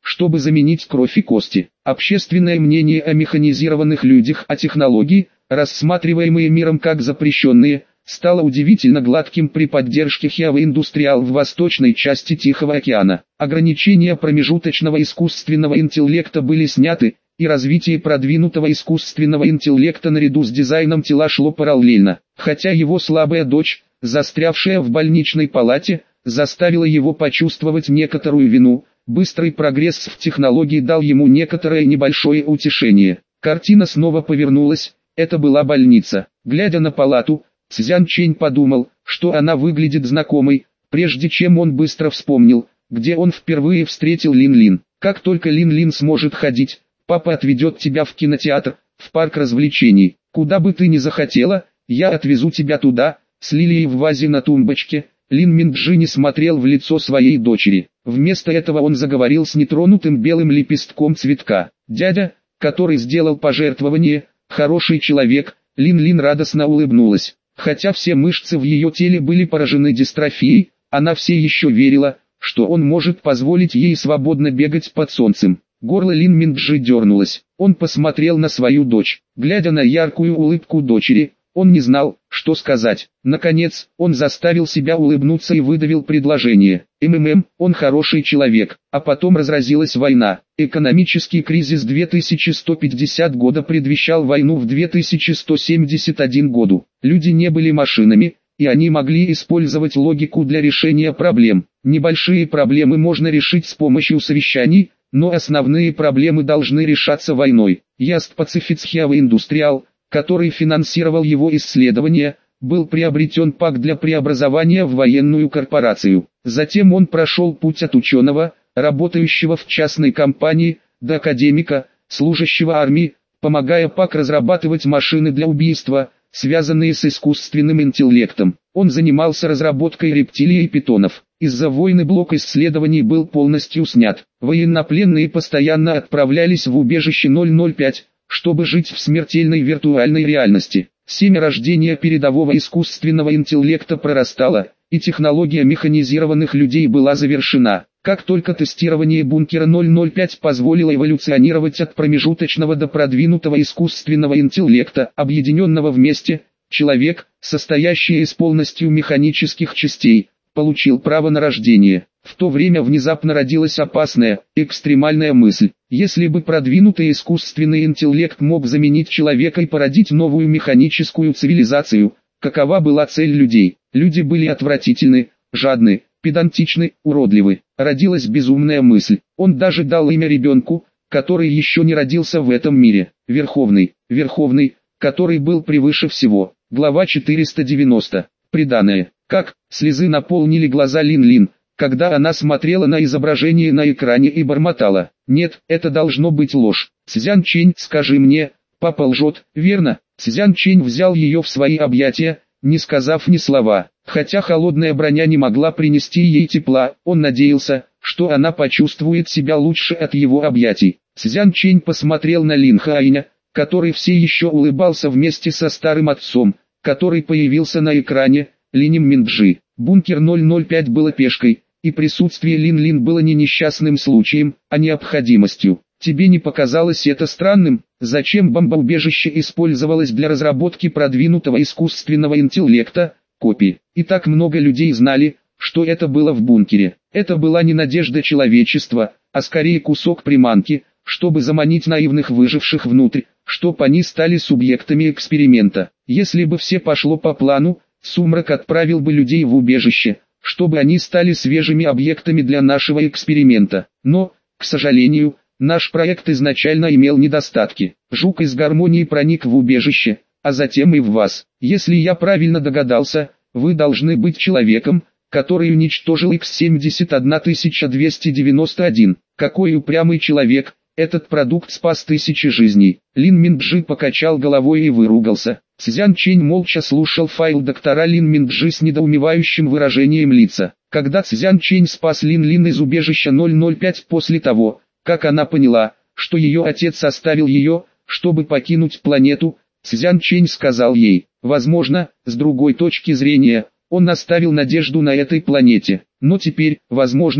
чтобы заменить кровь и кости. Общественное мнение о механизированных людях, о технологии, рассматриваемые миром как запрещенные, стало удивительно гладким при поддержке Heavy Industrial в восточной части Тихого океана. Ограничения промежуточного искусственного интеллекта были сняты, и развитие продвинутого искусственного интеллекта наряду с дизайном тела шло параллельно. Хотя его слабая дочь, застрявшая в больничной палате, заставила его почувствовать некоторую вину, быстрый прогресс в технологии дал ему некоторое небольшое утешение. Картина снова повернулась, это была больница. Глядя на палату, Цзян Чэнь подумал, что она выглядит знакомой, прежде чем он быстро вспомнил, где он впервые встретил Лин Лин. Как только Лин Лин сможет ходить, папа отведет тебя в кинотеатр, в парк развлечений. Куда бы ты ни захотела, я отвезу тебя туда. С лилией в вазе на тумбочке, Лин Минджи не смотрел в лицо своей дочери. Вместо этого он заговорил с нетронутым белым лепестком цветка. Дядя, который сделал пожертвование, хороший человек. Лин Лин радостно улыбнулась. Хотя все мышцы в ее теле были поражены дистрофией, она все еще верила, что он может позволить ей свободно бегать под солнцем. Горло Лин Минджи дернулось. Он посмотрел на свою дочь. Глядя на яркую улыбку дочери, он не знал, что сказать. Наконец, он заставил себя улыбнуться и выдавил предложение. МММ, он хороший человек. А потом разразилась война. Экономический кризис две тысячи сто пятидесятого года предвещал войну в две тысячи сто семьдесят первом году. Люди не были машинами, и они могли использовать логику для решения проблем. Небольшие проблемы можно решить с помощью совещаний, но основные проблемы должны решаться войной. Яст Pacific Heavy Industrial, который финансировал его исследования, был приобретен ПАК для преобразования в военную корпорацию. Затем он прошел путь от ученого, работающего в частной компании, до академика, служащего армии, помогая ПАК разрабатывать машины для убийства, связанные с искусственным интеллектом. Он занимался разработкой рептилий и питонов. Из-за войны блок исследований был полностью снят. Военнопленные постоянно отправлялись в убежище ноль ноль пять, чтобы жить в смертельной виртуальной реальности. Семя рождения передового искусственного интеллекта прорастало, и технология механизированных людей была завершена. Как только тестирование бункера ноль ноль пять позволило эволюционировать от промежуточного до продвинутого искусственного интеллекта, объединенного вместе, человек, состоящий из полностью механических частей, получил право на рождение. В то время внезапно родилась опасная, экстремальная мысль. Если бы продвинутый искусственный интеллект мог заменить человека и породить новую механическую цивилизацию, какова была цель людей? Люди были отвратительны, жадны, педантичны, уродливы. Родилась безумная мысль. Он даже дал имя ребенку, который еще не родился в этом мире. Верховный, Верховный, который был превыше всего. Глава четыреста девяносто. Преданное. Как слезы наполнили глаза Лин Лин, когда она смотрела на изображение на экране и бормотала: «Нет, это должно быть ложь. Цзян Чэнь, скажи мне, папа лжет, верно?» Цзян Чэнь взял ее в свои объятия, не сказав ни слова. Хотя холодная броня не могла принести ей тепла, он надеялся, что она почувствует себя лучше от его объятий. Цзян Чэнь посмотрел на Лин Хаиня, который все еще улыбался вместе со старым отцом, который появился на экране, Линем Минджи. Бункер ноль ноль пять было пешкой, и присутствие Лин Лин было не несчастным случаем, а необходимостью. Тебе не показалось это странным? Зачем бомбоубежище использовалось для разработки продвинутого искусственного интеллекта? Копии. И так много людей знали, что это было в бункере. Это была не надежда человечества, а скорее кусок приманки, чтобы заманить наивных выживших внутрь, чтоб они стали субъектами эксперимента. Если бы все пошло по плану, Сумрак отправил бы людей в убежище, чтобы они стали свежими объектами для нашего эксперимента. Но, к сожалению, наш проект изначально имел недостатки. Жук из гармонии проник в убежище, а затем и в вас. Если я правильно догадался, вы должны быть человеком, который уничтожил икс семьдесят тысяча двести девяносто один. Какой упрямый человек, этот продукт спас тысячи жизней. Лин Минджи покачал головой и выругался. Цзян Чэнь молча слушал файл доктора Лин Минджи с недоумевающим выражением лица. Когда Цзян Чэнь спас Лин Лин из убежища ноль ноль пять после того, как она поняла, что ее отец оставил ее, чтобы покинуть планету, Цзян Чэнь сказал ей: возможно, с другой точки зрения, он оставил надежду на этой планете. Но теперь, возможно,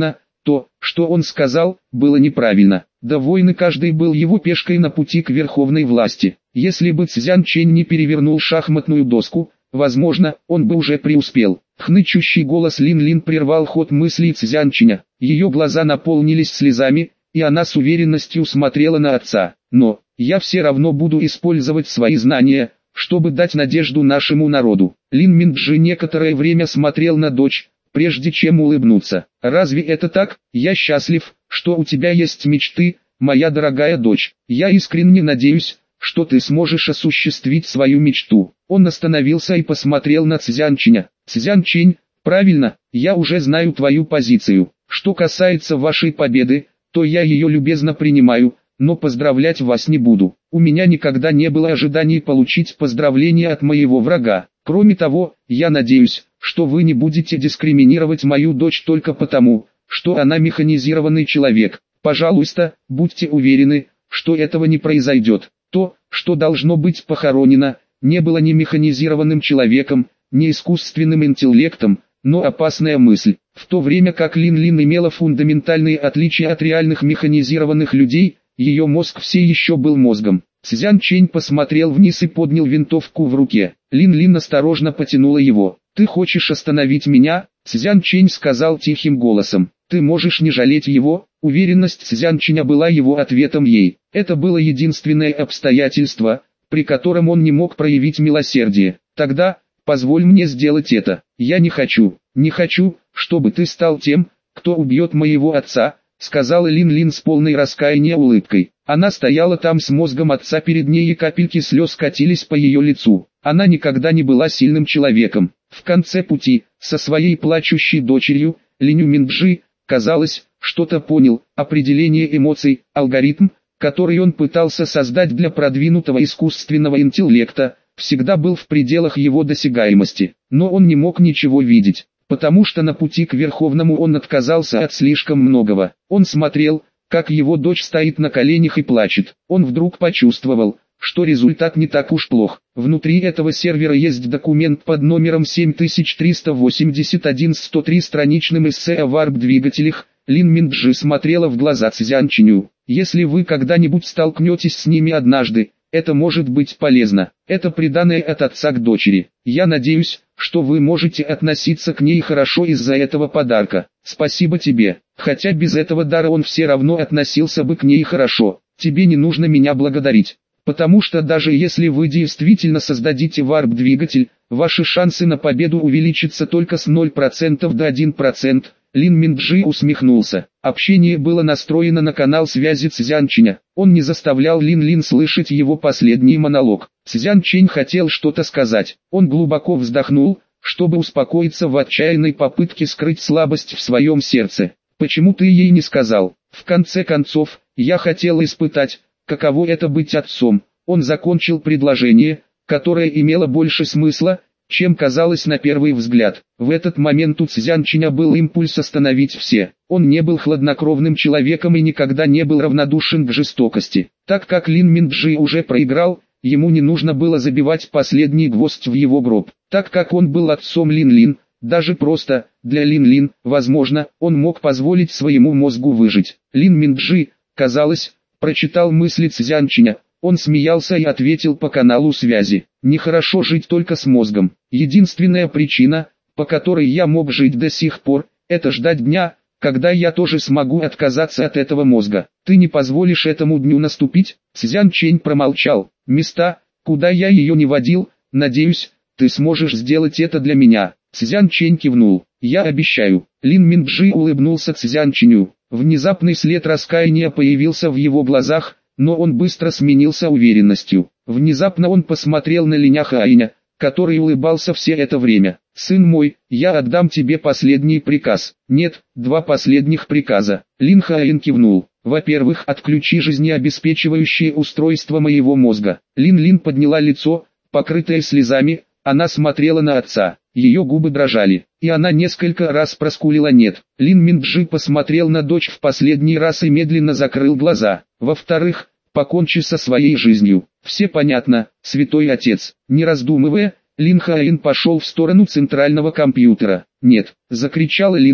То, что он сказал, было неправильно. Да войны каждый был его пешкой на пути к верховной власти. Если бы Цзян Чэнь не перевернул шахматную доску, возможно, он бы уже преуспел. Хнычущий голос Лин Лин прервал ход мыслей Цзян Чэня. Ее глаза наполнились слезами, и она с уверенностью смотрела на отца. Но, я все равно буду использовать свои знания, чтобы дать надежду нашему народу. Лин Минджи некоторое время смотрел на дочь, прежде чем улыбнуться. Разве это так? Я счастлив, что у тебя есть мечты, моя дорогая дочь. Я искренне надеюсь, что ты сможешь осуществить свою мечту. Он остановился и посмотрел на Цзян Чэня. Цзян Чэнь, правильно, я уже знаю твою позицию. Что касается вашей победы, то я ее любезно принимаю, но поздравлять вас не буду. У меня никогда не было ожиданий получить поздравления от моего врага. Кроме того, я надеюсь, что вы не будете дискриминировать мою дочь только потому, что она механизированный человек. Пожалуйста, будьте уверены, что этого не произойдет. То, что должно быть похоронено, не было ни механизированным человеком, ни искусственным интеллектом, но опасная мысль. В то время как Лин Лин имела фундаментальные отличия от реальных механизированных людей, ее мозг все еще был мозгом. Цзян Чэнь посмотрел вниз и поднял винтовку в руке. Лин Лин осторожно потянула его. «Ты хочешь остановить меня?» Цзян Чэнь сказал тихим голосом. «Ты можешь не жалеть его». Уверенность Цзян Чэня была его ответом ей. Это было единственное обстоятельство, при котором он не мог проявить милосердие. «Тогда, позволь мне сделать это. Я не хочу, не хочу, чтобы ты стал тем, кто убьет моего отца», сказала Лин Лин с полной раскаяния улыбкой. Она стояла там с мозгом отца перед ней, и капельки слез катились по ее лицу. Она никогда не была сильным человеком. В конце пути, со своей плачущей дочерью, Линю Минджи, казалось, что-то понял. Определение эмоций, алгоритм, который он пытался создать для продвинутого искусственного интеллекта, всегда был в пределах его досягаемости. Но он не мог ничего видеть, потому что на пути к Верховному он отказался от слишком многого. Он смотрел, как его дочь стоит на коленях и плачет. Он вдруг почувствовал, что результат не так уж плох. Внутри этого сервера есть документ под номером семь триста восемьдесят один сто три страничным эссе о варп-двигателях. Лин Минджи смотрела в глаза Цзян Чэню. Если вы когда-нибудь столкнетесь с ними однажды, это может быть полезно. Это приданое от отца к дочери. Я надеюсь, что вы можете относиться к ней хорошо из-за этого подарка. Спасибо тебе. Хотя без этого дара он все равно относился бы к ней хорошо. Тебе не нужно меня благодарить. Потому что даже если вы действительно создадите варп-двигатель, ваши шансы на победу увеличатся только с ноль процентов до один процент. Лин Минджи усмехнулся. Общение было настроено на канал связи Цзян Чэня. Он не заставлял Лин Лин слышать его последний монолог. Цзян Чэнь хотел что-то сказать. Он глубоко вздохнул, чтобы успокоиться в отчаянной попытке скрыть слабость в своем сердце. «Почему ты ей не сказал? В конце концов, я хотел испытать, каково это быть отцом». Он закончил предложение, которое имело больше смысла, чем казалось на первый взгляд. В этот момент у Цзян Чэня был импульс остановить все. Он не был хладнокровным человеком и никогда не был равнодушен к жестокости. Так как Лин Минджи уже проиграл, ему не нужно было забивать последний гвоздь в его гроб. Так как он был отцом Лин Лин, даже просто, для Лин Лин, возможно, он мог позволить своему мозгу выжить. Лин Минджи, казалось, прочитал мысли Цзян Чэня. Он смеялся и ответил по каналу связи. «Нехорошо жить только с мозгом. Единственная причина, по которой я мог жить до сих пор, это ждать дня, когда я тоже смогу отказаться от этого мозга. Ты не позволишь этому дню наступить?» Цзян Чэнь промолчал. «Места, куда я ее не водил, надеюсь, ты сможешь сделать это для меня». Цзян Чэнь кивнул. «Я обещаю». Лин Минджи улыбнулся Цзян Чэню. Внезапный след раскаяния появился в его глазах, но он быстро сменился уверенностью. Внезапно он посмотрел на Линя Хаиня, который улыбался все это время. «Сын мой, я отдам тебе последний приказ». «Нет, два последних приказа». Лин Хаин кивнул. «Во-первых, отключи жизнеобеспечивающее устройство моего мозга». Лин Лин подняла лицо, покрытое слезами, она смотрела на отца. Ее губы дрожали, и она несколько раз проскулила «нет». Лин Минджи посмотрел на дочь в последний раз и медленно закрыл глаза. «Во-вторых, покончи со своей жизнью». «Все понятно, святой отец». Не раздумывая, Лин Хаин пошел в сторону центрального компьютера. «Нет», — закричала Лин Лин.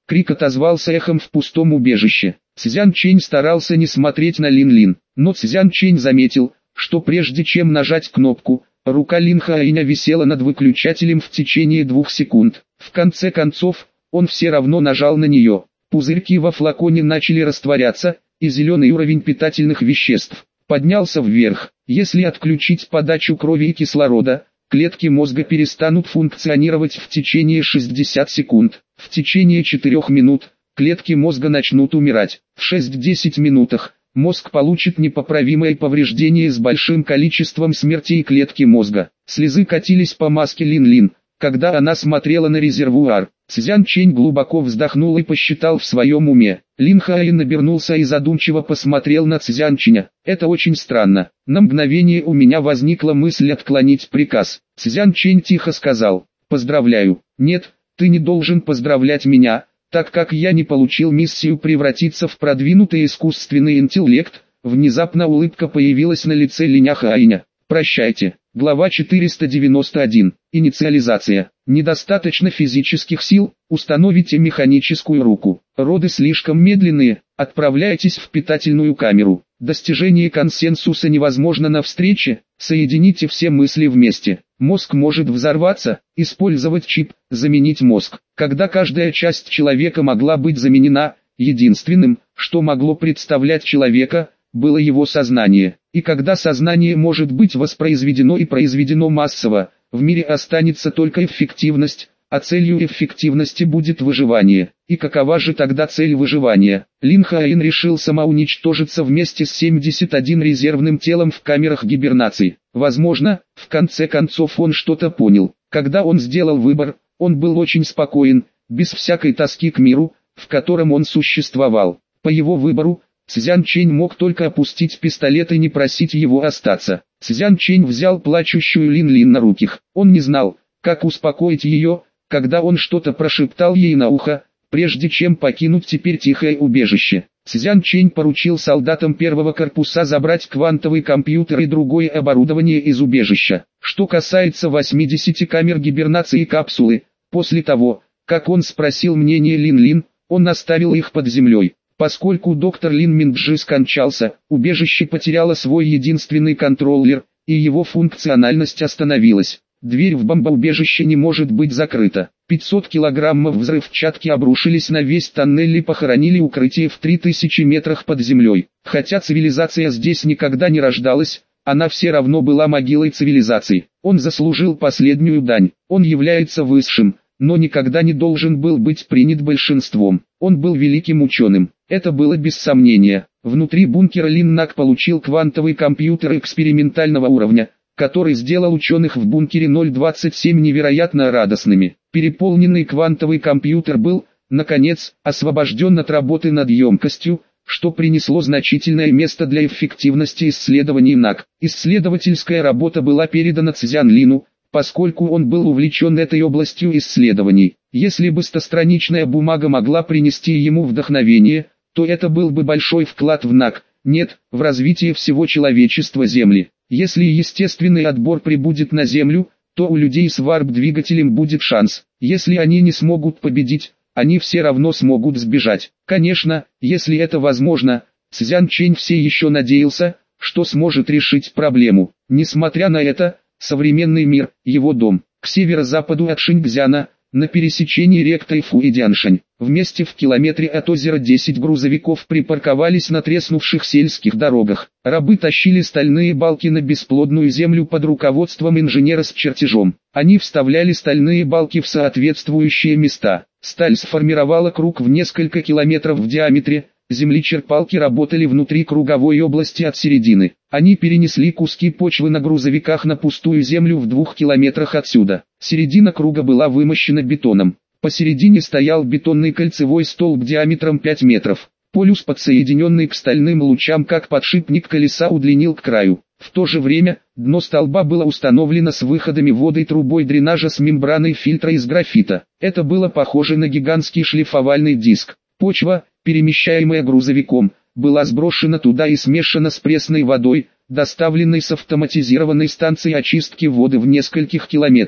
Крик отозвался эхом в пустом убежище. Цзян Чэнь старался не смотреть на Лин Лин, но Цзян Чэнь заметил, что прежде чем нажать кнопку, рука Лин Хаэня висела над выключателем в течение двух секунд. В конце концов, он все равно нажал на нее. Пузырьки во флаконе начали растворяться, и зеленый уровень питательных веществ поднялся вверх. Если отключить подачу крови и кислорода, клетки мозга перестанут функционировать в течение шестидесяти секунд. В течение четырёх минут клетки мозга начнут умирать. В шести-десяти минутах мозг получит непоправимое повреждение с большим количеством смертей клетки мозга. Слезы катились по маске Лин Лин, когда она смотрела на резервуар. Цзян Чэнь глубоко вздохнул и посчитал в своем уме. Лин Хаэн обернулся и задумчиво посмотрел на Цзян Чэня. Это очень странно. На мгновение у меня возникла мысль отклонить приказ. Цзян Чэнь тихо сказал: «Поздравляю». «Нет, ты не должен поздравлять меня, так как я не получил миссию превратиться в продвинутый искусственный интеллект». Внезапно улыбка появилась на лице Линя Хаэня. «Прощайте». Глава четыреста девяносто один. Инициализация. Недостаточно физических сил, установите механическую руку. Роды слишком медленные, отправляйтесь в питательную камеру. Достижение консенсуса невозможно на встрече, соедините все мысли вместе. Мозг может взорваться, использовать чип, заменить мозг. Когда каждая часть человека могла быть заменена, единственным, что могло представлять человека, было его сознание. И когда сознание может быть воспроизведено и произведено массово, в мире останется только эффективность, а целью эффективности будет выживание. И какова же тогда цель выживания? Лин Хаэн решил самоуничтожиться вместе с семьдесят одним резервным телом в камерах гибернации. Возможно, в конце концов он что-то понял. Когда он сделал выбор, он был очень спокоен, без всякой тоски к миру, в котором он существовал. По его выбору, Цзян Чэнь мог только опустить пистолет и не просить его остаться. Цзян Чэнь взял плачущую Лин Лин на руки. Он не знал, как успокоить ее, когда он что-то прошептал ей на ухо, прежде чем покинуть теперь тихое убежище. Цзян Чэнь поручил солдатам первого корпуса забрать квантовый компьютер и другое оборудование из убежища. Что касается восьмидесяти камер гибернации капсулы, после того, как он спросил мнение Лин Лин, он оставил их под землей. Поскольку доктор Лин Минджи скончался, убежище потеряло свой единственный контроллер, и его функциональность остановилась. Дверь в бомбоубежище не может быть закрыта. пятьсот килограммов взрывчатки обрушились на весь тоннель и похоронили укрытие в три тысячи метрах под землей. Хотя цивилизация здесь никогда не рождалась, она все равно была могилой цивилизации. Он заслужил последнюю дань. Он является высшим, но никогда не должен был быть принят большинством. Он был великим ученым. Это было без сомнения. Внутри бункера Лин Нак получил квантовый компьютер экспериментального уровня, который сделал ученых в бункере ноль двадцать семь невероятно радостными. Переполненный квантовый компьютер был, наконец, освобожден от работы над емкостью, что принесло значительное место для эффективности исследований Нак. Исследовательская работа была передана Цзян Лину, поскольку он был увлечен этой областью исследований. Если бы стостраничная бумага могла принести ему вдохновение, то это был бы большой вклад в Нак, нет, в развитие всего человечества Земли. Если естественный отбор прибудет на Землю, то у людей с варп-двигателем будет шанс. Если они не смогут победить, они все равно смогут сбежать. Конечно, если это возможно, Цзян Чэнь все еще надеялся, что сможет решить проблему. Несмотря на это, современный мир, его дом, к северо-западу от Шиньцзяна, на пересечении рек Тайфу и Дяншань. Вместе в километре от озера десять грузовиков припарковались на треснувших сельских дорогах. Рабы тащили стальные балки на бесплодную землю под руководством инженера с чертежом. Они вставляли стальные балки в соответствующие места. Сталь сформировала круг в несколько километров в диаметре. Землечерпалки работали внутри круговой области от середины. Они перенесли куски почвы на грузовиках на пустую землю в двух километрах отсюда. Середина круга была вымощена бетоном. Посередине стоял бетонный кольцевой столб диаметром пять метров. Полюс, подсоединенный к стальным лучам как подшипник колеса, удлинил к краю. В то же время, дно столба было установлено с выходами воды и трубой дренажа с мембраной фильтра из графита. Это было похоже на гигантский шлифовальный диск. Почва, перемещаемая грузовиком, была сброшена туда и смешана с пресной водой, доставленной с автоматизированной станции очистки воды в нескольких километрах.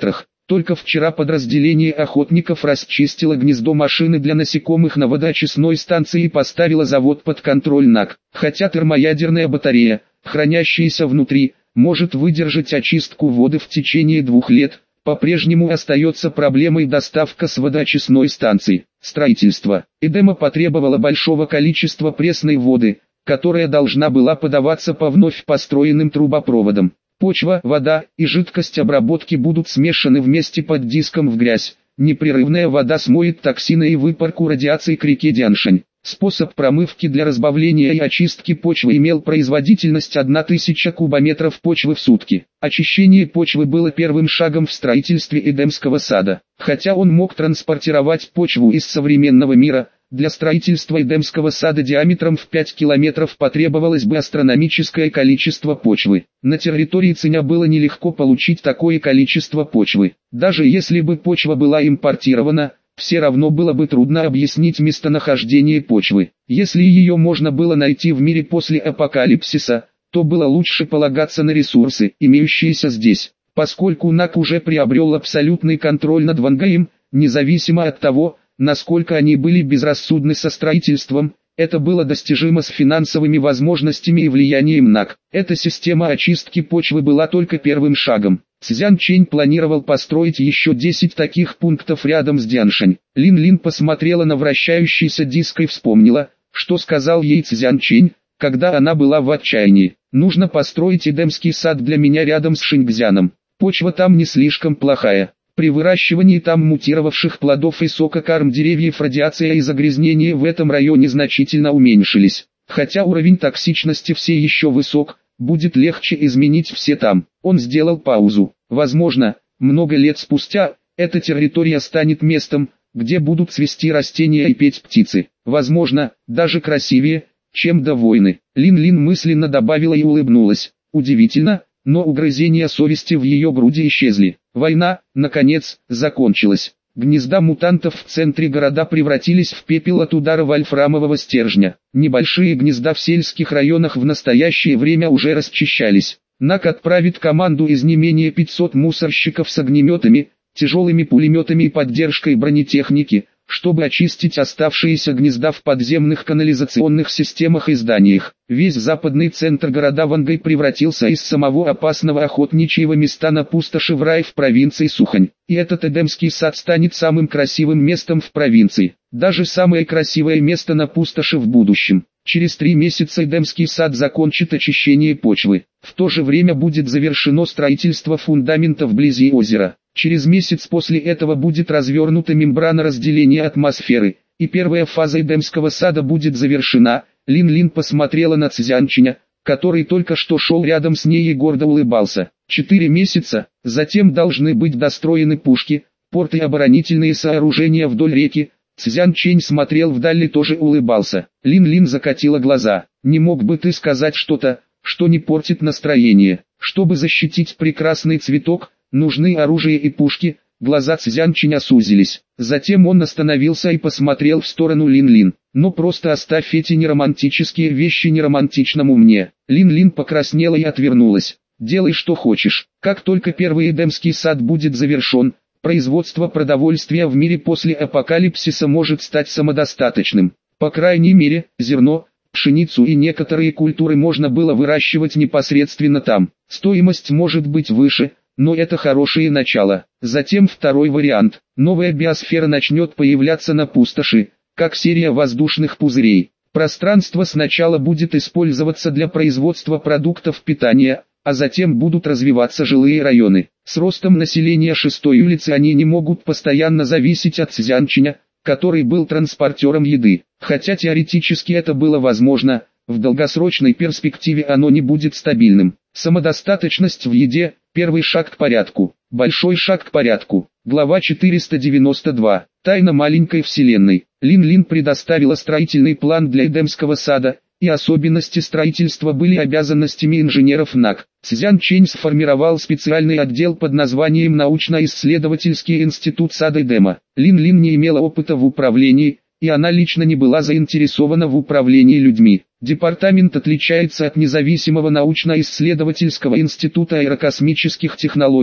Только вчера подразделение охотников расчистило гнездо машины для насекомых на водоочистной станции и поставило завод под контроль НАК. Хотя термоядерная батарея, хранящаяся внутри, может выдержать очистку воды в течение двух лет, по-прежнему остается проблемой доставка с водоочистной станции. Строительство. Эдема потребовало большого количества пресной воды, которая должна была подаваться по вновь построенным трубопроводам. Почва, вода и жидкость обработки будут смешаны вместе под диском в грязь. Непрерывная вода смоет токсины и выпарку радиации к реке Дяншань. Способ промывки для разбавления и очистки почвы имел производительность тысяча кубометров почвы в сутки. Очищение почвы было первым шагом в строительстве Эдемского сада. Хотя он мог транспортировать почву из современного мира, для строительства Эдемского сада диаметром в пять километров потребовалось бы астрономическое количество почвы. На территории Циня было нелегко получить такое количество почвы. Даже если бы почва была импортирована, все равно было бы трудно объяснить местонахождение почвы. Если ее можно было найти в мире после апокалипсиса, то было лучше полагаться на ресурсы, имеющиеся здесь. Поскольку НАК уже приобрел абсолютный контроль над Вангаем, независимо от того, насколько они были безрассудны со строительством, это было достижимо с финансовыми возможностями и влиянием НАК. Эта система очистки почвы была только первым шагом. Цзян Чэнь планировал построить еще десять таких пунктов рядом с Дяншань. Лин Лин посмотрела на вращающийся диск и вспомнила, что сказал ей Цзян Чэнь, когда она была в отчаянии. «Нужно построить Эдемский сад для меня рядом с Шингзяном. Почва там не слишком плохая. При выращивании там мутировавших плодов и сока корм деревьев радиация и загрязнение в этом районе значительно уменьшились. Хотя уровень токсичности все еще высок, будет легче изменить все там». Он сделал паузу. Возможно, много лет спустя, эта территория станет местом, где будут цвести растения и петь птицы. Возможно, даже красивее, чем до войны. Лин Лин мысленно добавила и улыбнулась. Удивительно, но угрызения совести в ее груди исчезли. Война, наконец, закончилась. Гнезда мутантов в центре города превратились в пепел от удара вольфрамового стержня. Небольшие гнезда в сельских районах в настоящее время уже расчищались. НАК отправит команду из не менее пятисот мусорщиков с огнеметами, тяжелыми пулеметами и поддержкой бронетехники, чтобы очистить оставшиеся гнезда в подземных канализационных системах и зданиях. Весь западный центр города Вангай превратился из самого опасного охотничьего места на пустоши в рай в провинции Сухань. И этот Эдемский сад станет самым красивым местом в провинции. Даже самое красивое место на пустоши в будущем. Через три месяца Эдемский сад закончит очищение почвы. В то же время будет завершено строительство фундамента вблизи озера. Через месяц после этого будет развернута мембрана разделения атмосферы, и первая фаза Эдемского сада будет завершена. Лин Лин посмотрела на Цзянчиня, который только что шел рядом с ней и гордо улыбался. Четыре месяца, затем должны быть достроены пушки, порты и оборонительные сооружения вдоль реки. Цзян Чэнь смотрел вдаль и тоже улыбался. Лин Лин закатила глаза. «Не мог бы ты сказать что-то, что не портит настроение? Чтобы защитить прекрасный цветок, нужны оружие и пушки». Глаза Цзян Чэня сузились. Затем он остановился и посмотрел в сторону Лин Лин. «Но просто оставь эти неромантические вещи неромантичному мне». Лин Лин покраснела и отвернулась. «Делай что хочешь. Как только первый Эдемский сад будет завершен, производство продовольствия в мире после апокалипсиса может стать самодостаточным. По крайней мере, зерно, пшеницу и некоторые культуры можно было выращивать непосредственно там. Стоимость может быть выше, но это хорошее начало. Затем второй вариант. Новая биосфера начнет появляться на пустоши, как серия воздушных пузырей. Пространство сначала будет использоваться для производства продуктов питания, а затем будут развиваться жилые районы. С ростом населения шестой улицы они не могут постоянно зависеть от Цзянчиня, который был транспортером еды. Хотя теоретически это было возможно, в долгосрочной перспективе оно не будет стабильным. Самодостаточность в еде – первый шаг к порядку. Большой шаг к порядку. Глава четыреста девяносто два. Тайна маленькой вселенной. Лин Лин предоставила строительный план для Эдемского сада, и особенности строительства были обязанностями инженеров НАК. Цзян Чэнь сформировал специальный отдел под названием «Научно-исследовательский институт сада Эдема». Лин Лин не имела опыта в управлении, и она лично не была заинтересована в управлении людьми. Департамент отличается от независимого научно-исследовательского института аэрокосмических технологий,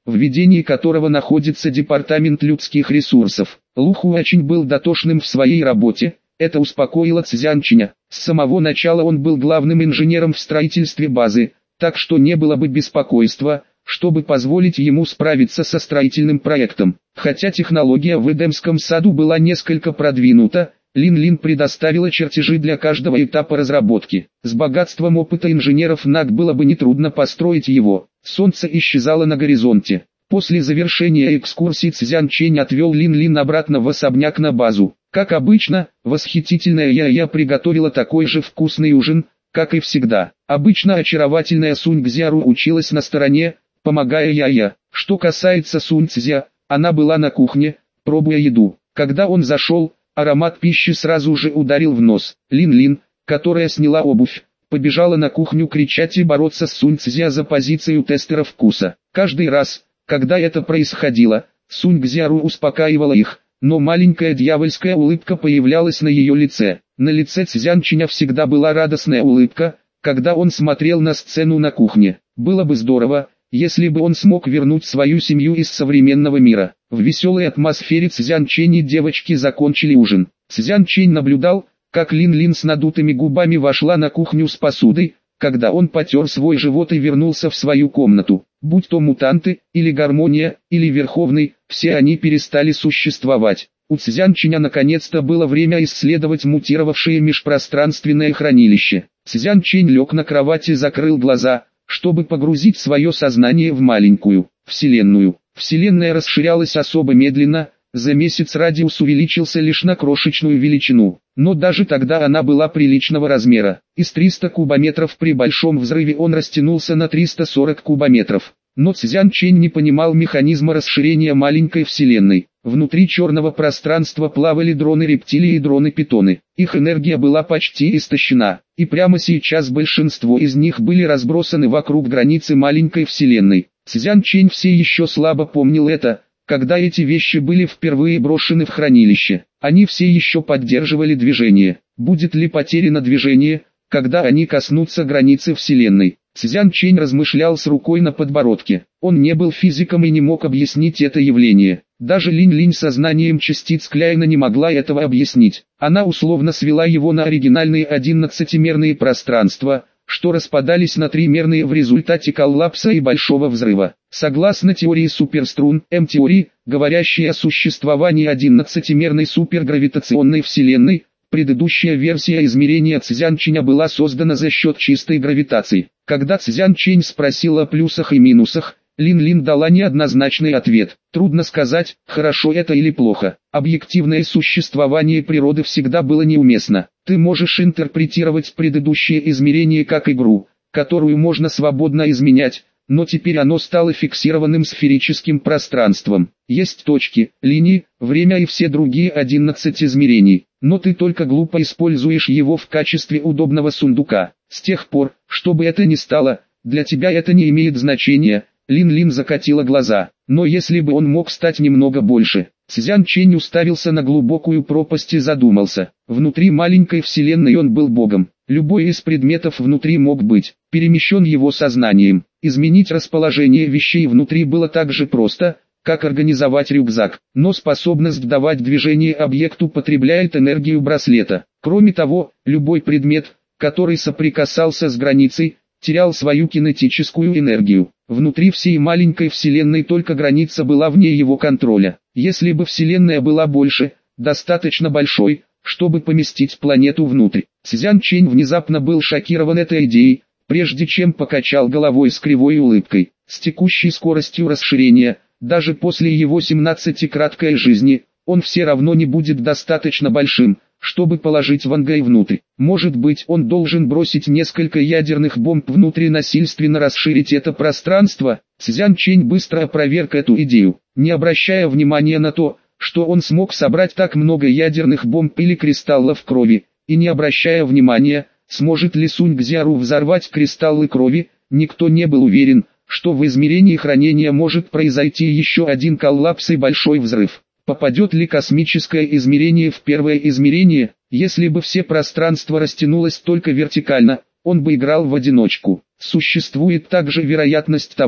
в ведении которого находится Департамент людских ресурсов. Лу Хуачин был дотошным в своей работе, это успокоило Цзянчиня. С самого начала он был главным инженером в строительстве базы, так что не было бы беспокойства, чтобы позволить ему справиться со строительным проектом. Хотя технология в Эдемском саду была несколько продвинута, Лин-Лин предоставила чертежи для каждого этапа разработки. С богатством опыта инженеров НАК было бы нетрудно построить его. Солнце исчезало на горизонте. После завершения экскурсии Цзянчень отвел Лин-Лин обратно в особняк на базу. Как обычно, восхитительная Я-Я приготовила такой же вкусный ужин, как и всегда. Обычно очаровательная Сунь-Цзяру училась на стороне, помогая Я-Я. Что касается Сунь-Цзя, она была на кухне, пробуя еду. Когда он зашел, аромат пищи сразу же ударил в нос. Лин-Лин, которая сняла обувь, побежала на кухню кричать и бороться с Сунь-Цзя за позицию тестера вкуса. Каждый раз, когда это происходило, Сунь-Цзяру успокаивала их, но маленькая дьявольская улыбка появлялась на ее лице. На лице Цзянчиня всегда была радостная улыбка, когда он смотрел на сцену на кухне. Было бы здорово, если бы он смог вернуть свою семью из современного мира. В веселой атмосфере Цзянчень и девочки закончили ужин. Цзянчень наблюдал, как Лин-Лин с надутыми губами вошла на кухню с посудой, когда он потер свой живот и вернулся в свою комнату. Будь то мутанты, или гармония, или верховный, все они перестали существовать. У Цзянчиня наконец-то было время исследовать мутировавшее межпространственное хранилище. Цзянчень лег на кровати и закрыл глаза, чтобы погрузить свое сознание в маленькую вселенную. Вселенная расширялась особо медленно, за месяц радиус увеличился лишь на крошечную величину, но даже тогда она была приличного размера. Из трёхсот кубометров при большом взрыве он растянулся на триста сорок кубометров. Но Цзянчень не понимал механизма расширения маленькой вселенной. Внутри черного пространства плавали дроны-рептилии и дроны-питоны. Их энергия была почти истощена, и прямо сейчас большинство из них были разбросаны вокруг границы маленькой вселенной. Цзянчень все еще слабо помнил это, когда эти вещи были впервые брошены в хранилище. Они все еще поддерживали движение. Будет ли потеряно движение, когда они коснутся границы вселенной? Цзянчень размышлял с рукой на подбородке. Он не был физиком и не мог объяснить это явление. Даже Линь-Линь сознанием частиц Кляйна не могла этого объяснить. Она условно свела его на оригинальные одиннадцатимерные пространства, что распадались на тримерные в результате коллапса и большого взрыва. Согласно теории суперструн, М-теории, говорящей о существовании одиннадцатимерной супергравитационной вселенной, предыдущая версия измерения Цзянченя была создана за счет чистой гравитации. Когда Цзянчень спросил о плюсах и минусах, Лин-Лин дала неоднозначный ответ. Трудно сказать, хорошо это или плохо. Объективное существование природы всегда было неуместно. Ты можешь интерпретировать предыдущее измерение как игру, которую можно свободно изменять, но теперь оно стало фиксированным сферическим пространством. Есть точки, линии, время и все другие одиннадцать измерений, но ты только глупо используешь его в качестве удобного сундука. С тех пор, что бы это ни стало, для тебя это не имеет значения. Лин-Лин закатила глаза, но если бы он мог стать немного больше. Цзянчень уставился на глубокую пропасть и задумался. Внутри маленькой вселенной он был богом. Любой из предметов внутри мог быть перемещен его сознанием. Изменить расположение вещей внутри было так же просто, как организовать рюкзак. Но способность давать движение объекту потребляет энергию браслета. Кроме того, любой предмет, который соприкасался с границей, терял свою кинетическую энергию. Внутри всей маленькой вселенной только граница была вне его контроля. Если бы вселенная была больше, достаточно большой, чтобы поместить планету внутрь. Цзянчень внезапно был шокирован этой идеей, прежде чем покачал головой с кривой улыбкой. С текущей скоростью расширения, даже после его семнадцатикратной жизни, он все равно не будет достаточно большим, чтобы положить Вангай внутрь. Может быть, он должен бросить несколько ядерных бомб внутрь и насильственно расширить это пространство? Цзянчень быстро опроверг эту идею, не обращая внимания на то, что он смог собрать так много ядерных бомб или кристаллов крови, и не обращая внимания, сможет ли Сунь-Цзяру взорвать кристаллы крови. Никто не был уверен, что в измерении хранения может произойти еще один коллапс и большой взрыв. Попадет ли космическое измерение в первое измерение? Если бы все пространство растянулось только вертикально, он бы играл в одиночку. Существует также вероятность того,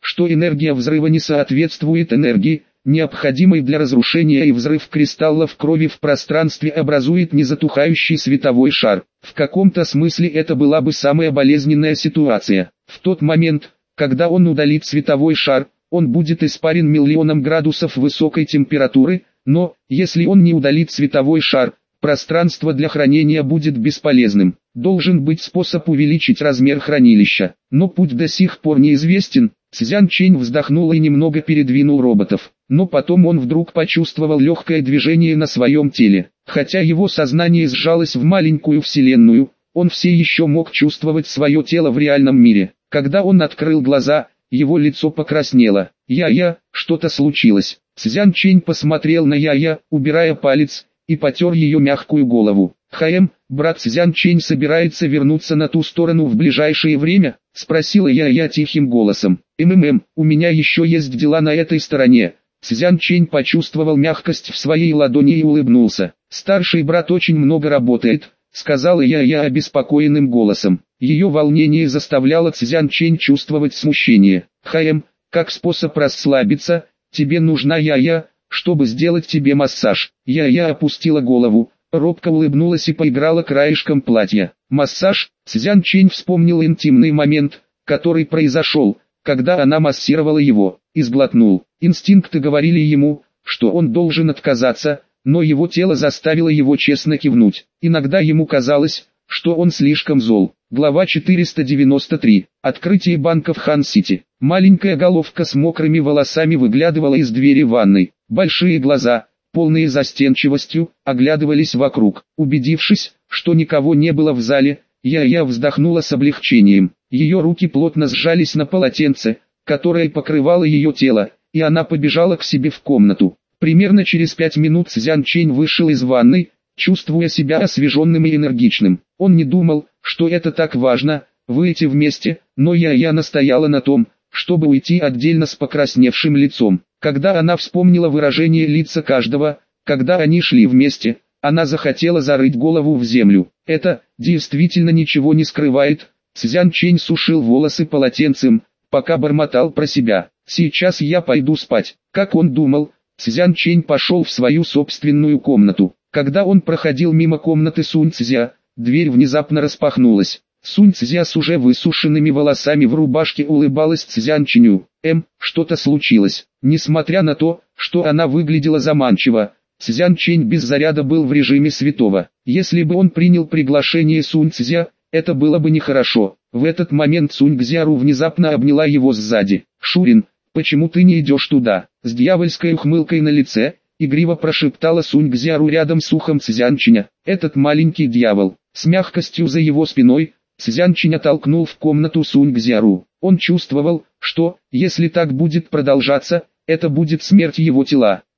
что энергия взрыва не соответствует энергии, необходимой для разрушения, и взрыв кристаллов крови в пространстве образует незатухающий световой шар. В каком-то смысле это была бы самая болезненная ситуация. В тот момент, когда он удалит световой шар, он будет испарен миллионом градусов высокой температуры, но, если он не удалит световой шар, пространство для хранения будет бесполезным. Должен быть способ увеличить размер хранилища, но путь до сих пор неизвестен. Цзян Чэнь вздохнул и немного передвинул роботов, но потом он вдруг почувствовал легкое движение на своем теле. Хотя его сознание сжалось в маленькую вселенную, он все еще мог чувствовать свое тело в реальном мире. Когда он открыл глаза, его лицо покраснело. «Я-я, что-то случилось». Цзян Чэнь посмотрел на Я-я, убирая палец, и потер ее мягкую голову. «Хаэм, брат Цзян Чэнь собирается вернуться на ту сторону в ближайшее время?» — спросила Я-я тихим голосом. «МММ, у меня еще есть дела на этой стороне». Цзян Чэнь почувствовал мягкость в своей ладони и улыбнулся. «Старший брат очень много работает», — сказала Я-я обеспокоенным голосом. Ее волнение заставляло Цзян Чэнь чувствовать смущение. «Хаэм, как способ расслабиться, тебе нужна Я-я, чтобы сделать тебе массаж». Я-я опустила голову, робко улыбнулась и поиграла краешком платья. «Массаж?» Цзян Чэнь вспомнил интимный момент, который произошел, когда она массировала его, и сглотнул. Инстинкты говорили ему, что он должен отказаться, но его тело заставило его честно кивнуть. Иногда ему казалось, что он слишком зол. Глава четыреста девяносто три. Открытие банка в Хан-Сити. Маленькая головка с мокрыми волосами выглядывала из двери ванной. Большие глаза, полные застенчивостью, оглядывались вокруг. Убедившись, что никого не было в зале, Я-я вздохнула с облегчением. Ее руки плотно сжались на полотенце, которое покрывало ее тело, и она побежала к себе в комнату. Примерно через пять минут Цзян Чэнь вышел из ванной, чувствуя себя освеженным и энергичным. Он не думал, что это так важно, выйти вместе, но Я-я настояла на том, чтобы уйти отдельно с покрасневшим лицом. Когда она вспомнила выражение лица каждого, когда они шли вместе, она захотела зарыть голову в землю. Это действительно ничего не скрывает. Цзян Чэнь сушил волосы полотенцем, пока бормотал про себя. «Сейчас я пойду спать». Как он думал, Цзян Чэнь пошел в свою собственную комнату. Когда он проходил мимо комнаты Сунь Цзя, дверь внезапно распахнулась. Сунь Цзя с уже высушенными волосами в рубашке улыбалась Цзян Чэню. «Эм, что-то случилось». Несмотря на то, что она выглядела заманчиво, Цзян Чэнь без заряда был в режиме святого. Если бы он принял приглашение Сунь Цзя, это было бы нехорошо. В этот момент Сунь Цзяру внезапно обняла его сзади. «Шурин, почему ты не идешь туда?» С дьявольской ухмылкой на лице, игриво прошептала Сунь Цзяру рядом с ухом Цзян Чэня. Этот маленький дьявол. С мягкостью за его спиной, Цзян Чэнь оттолкнул в комнату Сунь Цзяру. Он чувствовал, что, если так будет продолжаться, это будет смерть его тела.